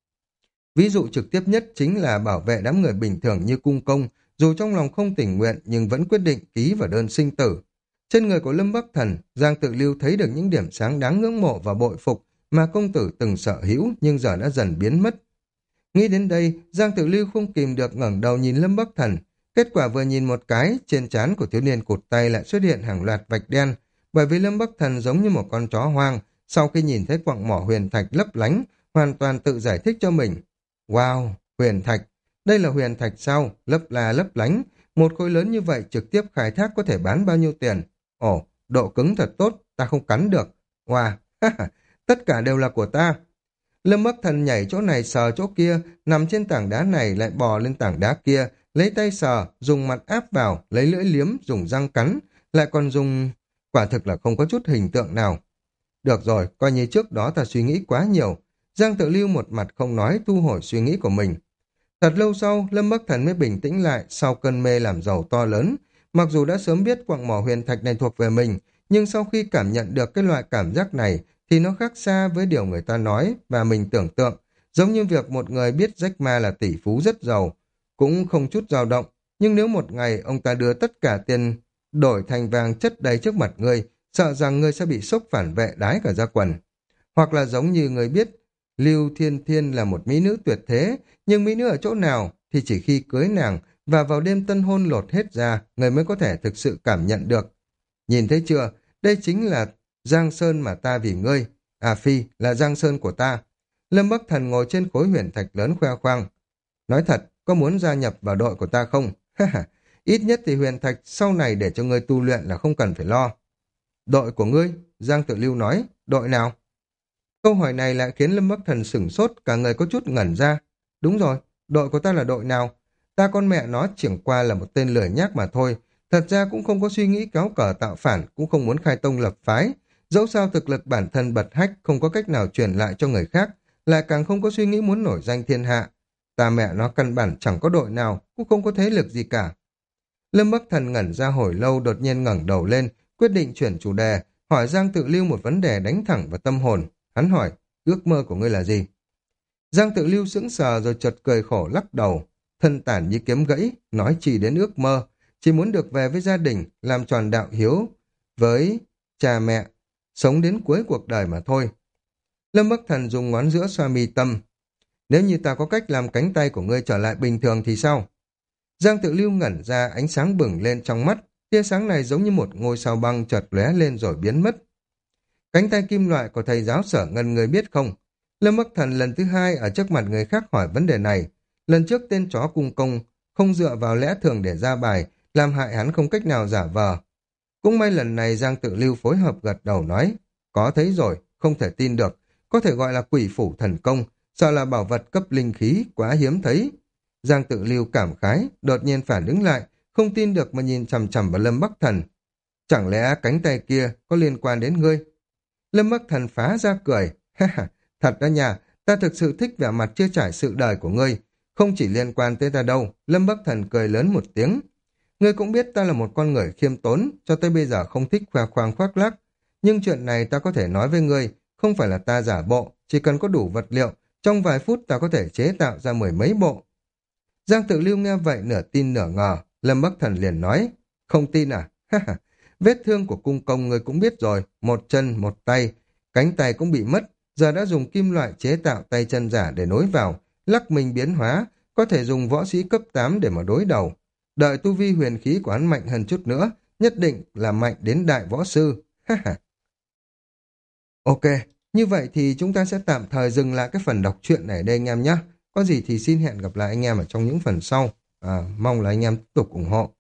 Ví dụ trực tiếp nhất chính là bảo vệ đám người bình thường như cung công, dù trong lòng không tình nguyện nhưng vẫn quyết định ký vào đơn sinh tử. Trên người của Lâm Bắc Thần, Giang Tự Lưu thấy được những điểm sáng đáng ngưỡng mộ và bội phục mà công tử từng sở hữu nhưng giờ đã dần biến mất. Nghĩ đến đây, Giang Tự Lưu không kìm được ngẩng đầu nhìn Lâm Bắc Thần. Kết quả vừa nhìn một cái, trên trán của thiếu niên cụt tay lại xuất hiện hàng loạt vạch đen, bởi vì Lâm Bắc Thần giống như một con chó hoang, sau khi nhìn thấy quặng mỏ huyền thạch lấp lánh, hoàn toàn tự giải thích cho mình. Wow, huyền thạch, đây là huyền thạch sao, lấp là lấp lánh, một khối lớn như vậy trực tiếp khai thác có thể bán bao nhiêu tiền? Ồ, độ cứng thật tốt, ta không cắn được. Wow, tất cả đều là của ta. Lâm Bắc Thần nhảy chỗ này sờ chỗ kia, nằm trên tảng đá này lại bò lên tảng đá kia, lấy tay sờ, dùng mặt áp vào, lấy lưỡi liếm, dùng răng cắn, lại còn dùng... Quả thực là không có chút hình tượng nào. Được rồi, coi như trước đó ta suy nghĩ quá nhiều. Giang Tự Lưu một mặt không nói, thu hồi suy nghĩ của mình. Thật lâu sau, Lâm Bắc Thần mới bình tĩnh lại sau cơn mê làm giàu to lớn. Mặc dù đã sớm biết quặng mỏ huyền thạch này thuộc về mình, nhưng sau khi cảm nhận được cái loại cảm giác này, thì nó khác xa với điều người ta nói và mình tưởng tượng, giống như việc một người biết Jack Ma là tỷ phú rất giàu, cũng không chút dao động. Nhưng nếu một ngày ông ta đưa tất cả tiền đổi thành vàng chất đầy trước mặt ngươi, sợ rằng ngươi sẽ bị sốc phản vệ đái cả ra quần. Hoặc là giống như người biết, Lưu Thiên Thiên là một mỹ nữ tuyệt thế, nhưng mỹ nữ ở chỗ nào thì chỉ khi cưới nàng và vào đêm tân hôn lột hết ra, người mới có thể thực sự cảm nhận được. Nhìn thấy chưa, đây chính là Giang Sơn mà ta vì ngươi, à phi là Giang Sơn của ta. Lâm Bắc Thần ngồi trên khối huyền thạch lớn khoe khoang. Nói thật, có muốn gia nhập vào đội của ta không? Ít nhất thì huyền thạch sau này để cho ngươi tu luyện là không cần phải lo. Đội của ngươi? Giang Tự Lưu nói, đội nào? Câu hỏi này lại khiến Lâm Bắc Thần sửng sốt, cả người có chút ngẩn ra. Đúng rồi, đội của ta là đội nào? Ta con mẹ nó chẳng qua là một tên lười nhác mà thôi. Thật ra cũng không có suy nghĩ kéo cờ tạo phản, cũng không muốn khai tông lập phái. Dẫu sao thực lực bản thân bật hách không có cách nào truyền lại cho người khác, lại càng không có suy nghĩ muốn nổi danh thiên hạ. Ta mẹ nó căn bản chẳng có đội nào, cũng không có thế lực gì cả. Lâm Bắc Thần ngẩn ra hồi lâu, đột nhiên ngẩng đầu lên, quyết định chuyển chủ đề, hỏi Giang Tự Lưu một vấn đề đánh thẳng vào tâm hồn. Hắn hỏi, ước mơ của ngươi là gì? Giang Tự Lưu sững sờ rồi chợt cười khổ lắc đầu, thân tản như kiếm gãy, nói chỉ đến ước mơ, chỉ muốn được về với gia đình, làm tròn đạo hiếu với cha mẹ, sống đến cuối cuộc đời mà thôi. Lâm Bắc Thần dùng ngón giữa xoa mi tâm. Nếu như ta có cách làm cánh tay của ngươi trở lại bình thường thì sao? Giang Tự Lưu ngẩn ra, ánh sáng bừng lên trong mắt, tia sáng này giống như một ngôi sao băng chợt lóe lên rồi biến mất. Cánh tay kim loại của thầy giáo Sở Ngân người biết không? Lâm Bắc Thần lần thứ hai ở trước mặt người khác hỏi vấn đề này. Lần trước tên chó cung công không dựa vào lẽ thường để ra bài, làm hại hắn không cách nào giả vờ. Cũng may lần này Giang Tự Lưu phối hợp gật đầu nói, có thấy rồi, không thể tin được, có thể gọi là quỷ phủ thần công, sợ là bảo vật cấp linh khí, quá hiếm thấy. Giang Tự Lưu cảm khái, đột nhiên phản ứng lại, không tin được mà nhìn chằm chằm vào Lâm Bắc Thần. Chẳng lẽ cánh tay kia có liên quan đến ngươi? Lâm Bắc Thần phá ra cười, ha ha, thật đó nha, ta thực sự thích vẻ mặt chưa trải sự đời của ngươi, không chỉ liên quan tới ta đâu. Lâm Bắc Thần cười lớn một tiếng. Ngươi cũng biết ta là một con người khiêm tốn, cho tới bây giờ không thích khoe khoang khoác lác, nhưng chuyện này ta có thể nói với ngươi, không phải là ta giả bộ, chỉ cần có đủ vật liệu, trong vài phút ta có thể chế tạo ra mười mấy bộ. Giang Tự Lưu nghe vậy nửa tin nửa ngờ, Lâm Bắc Thần liền nói, không tin à? Ha ha, vết thương của cung công ngươi cũng biết rồi, một chân, một tay, cánh tay cũng bị mất, giờ đã dùng kim loại chế tạo tay chân giả để nối vào, lắc mình biến hóa, có thể dùng võ sĩ cấp tám để mà đối đầu. Đợi tu vi huyền khí của hắn mạnh hơn chút nữa, nhất định là mạnh đến đại võ sư. Ha ha. Ok, như vậy thì chúng ta sẽ tạm thời dừng lại cái phần đọc truyện này đây anh em nhé. Có gì thì xin hẹn gặp lại anh em ở trong những phần sau. À, mong là anh em tiếp tục ủng hộ.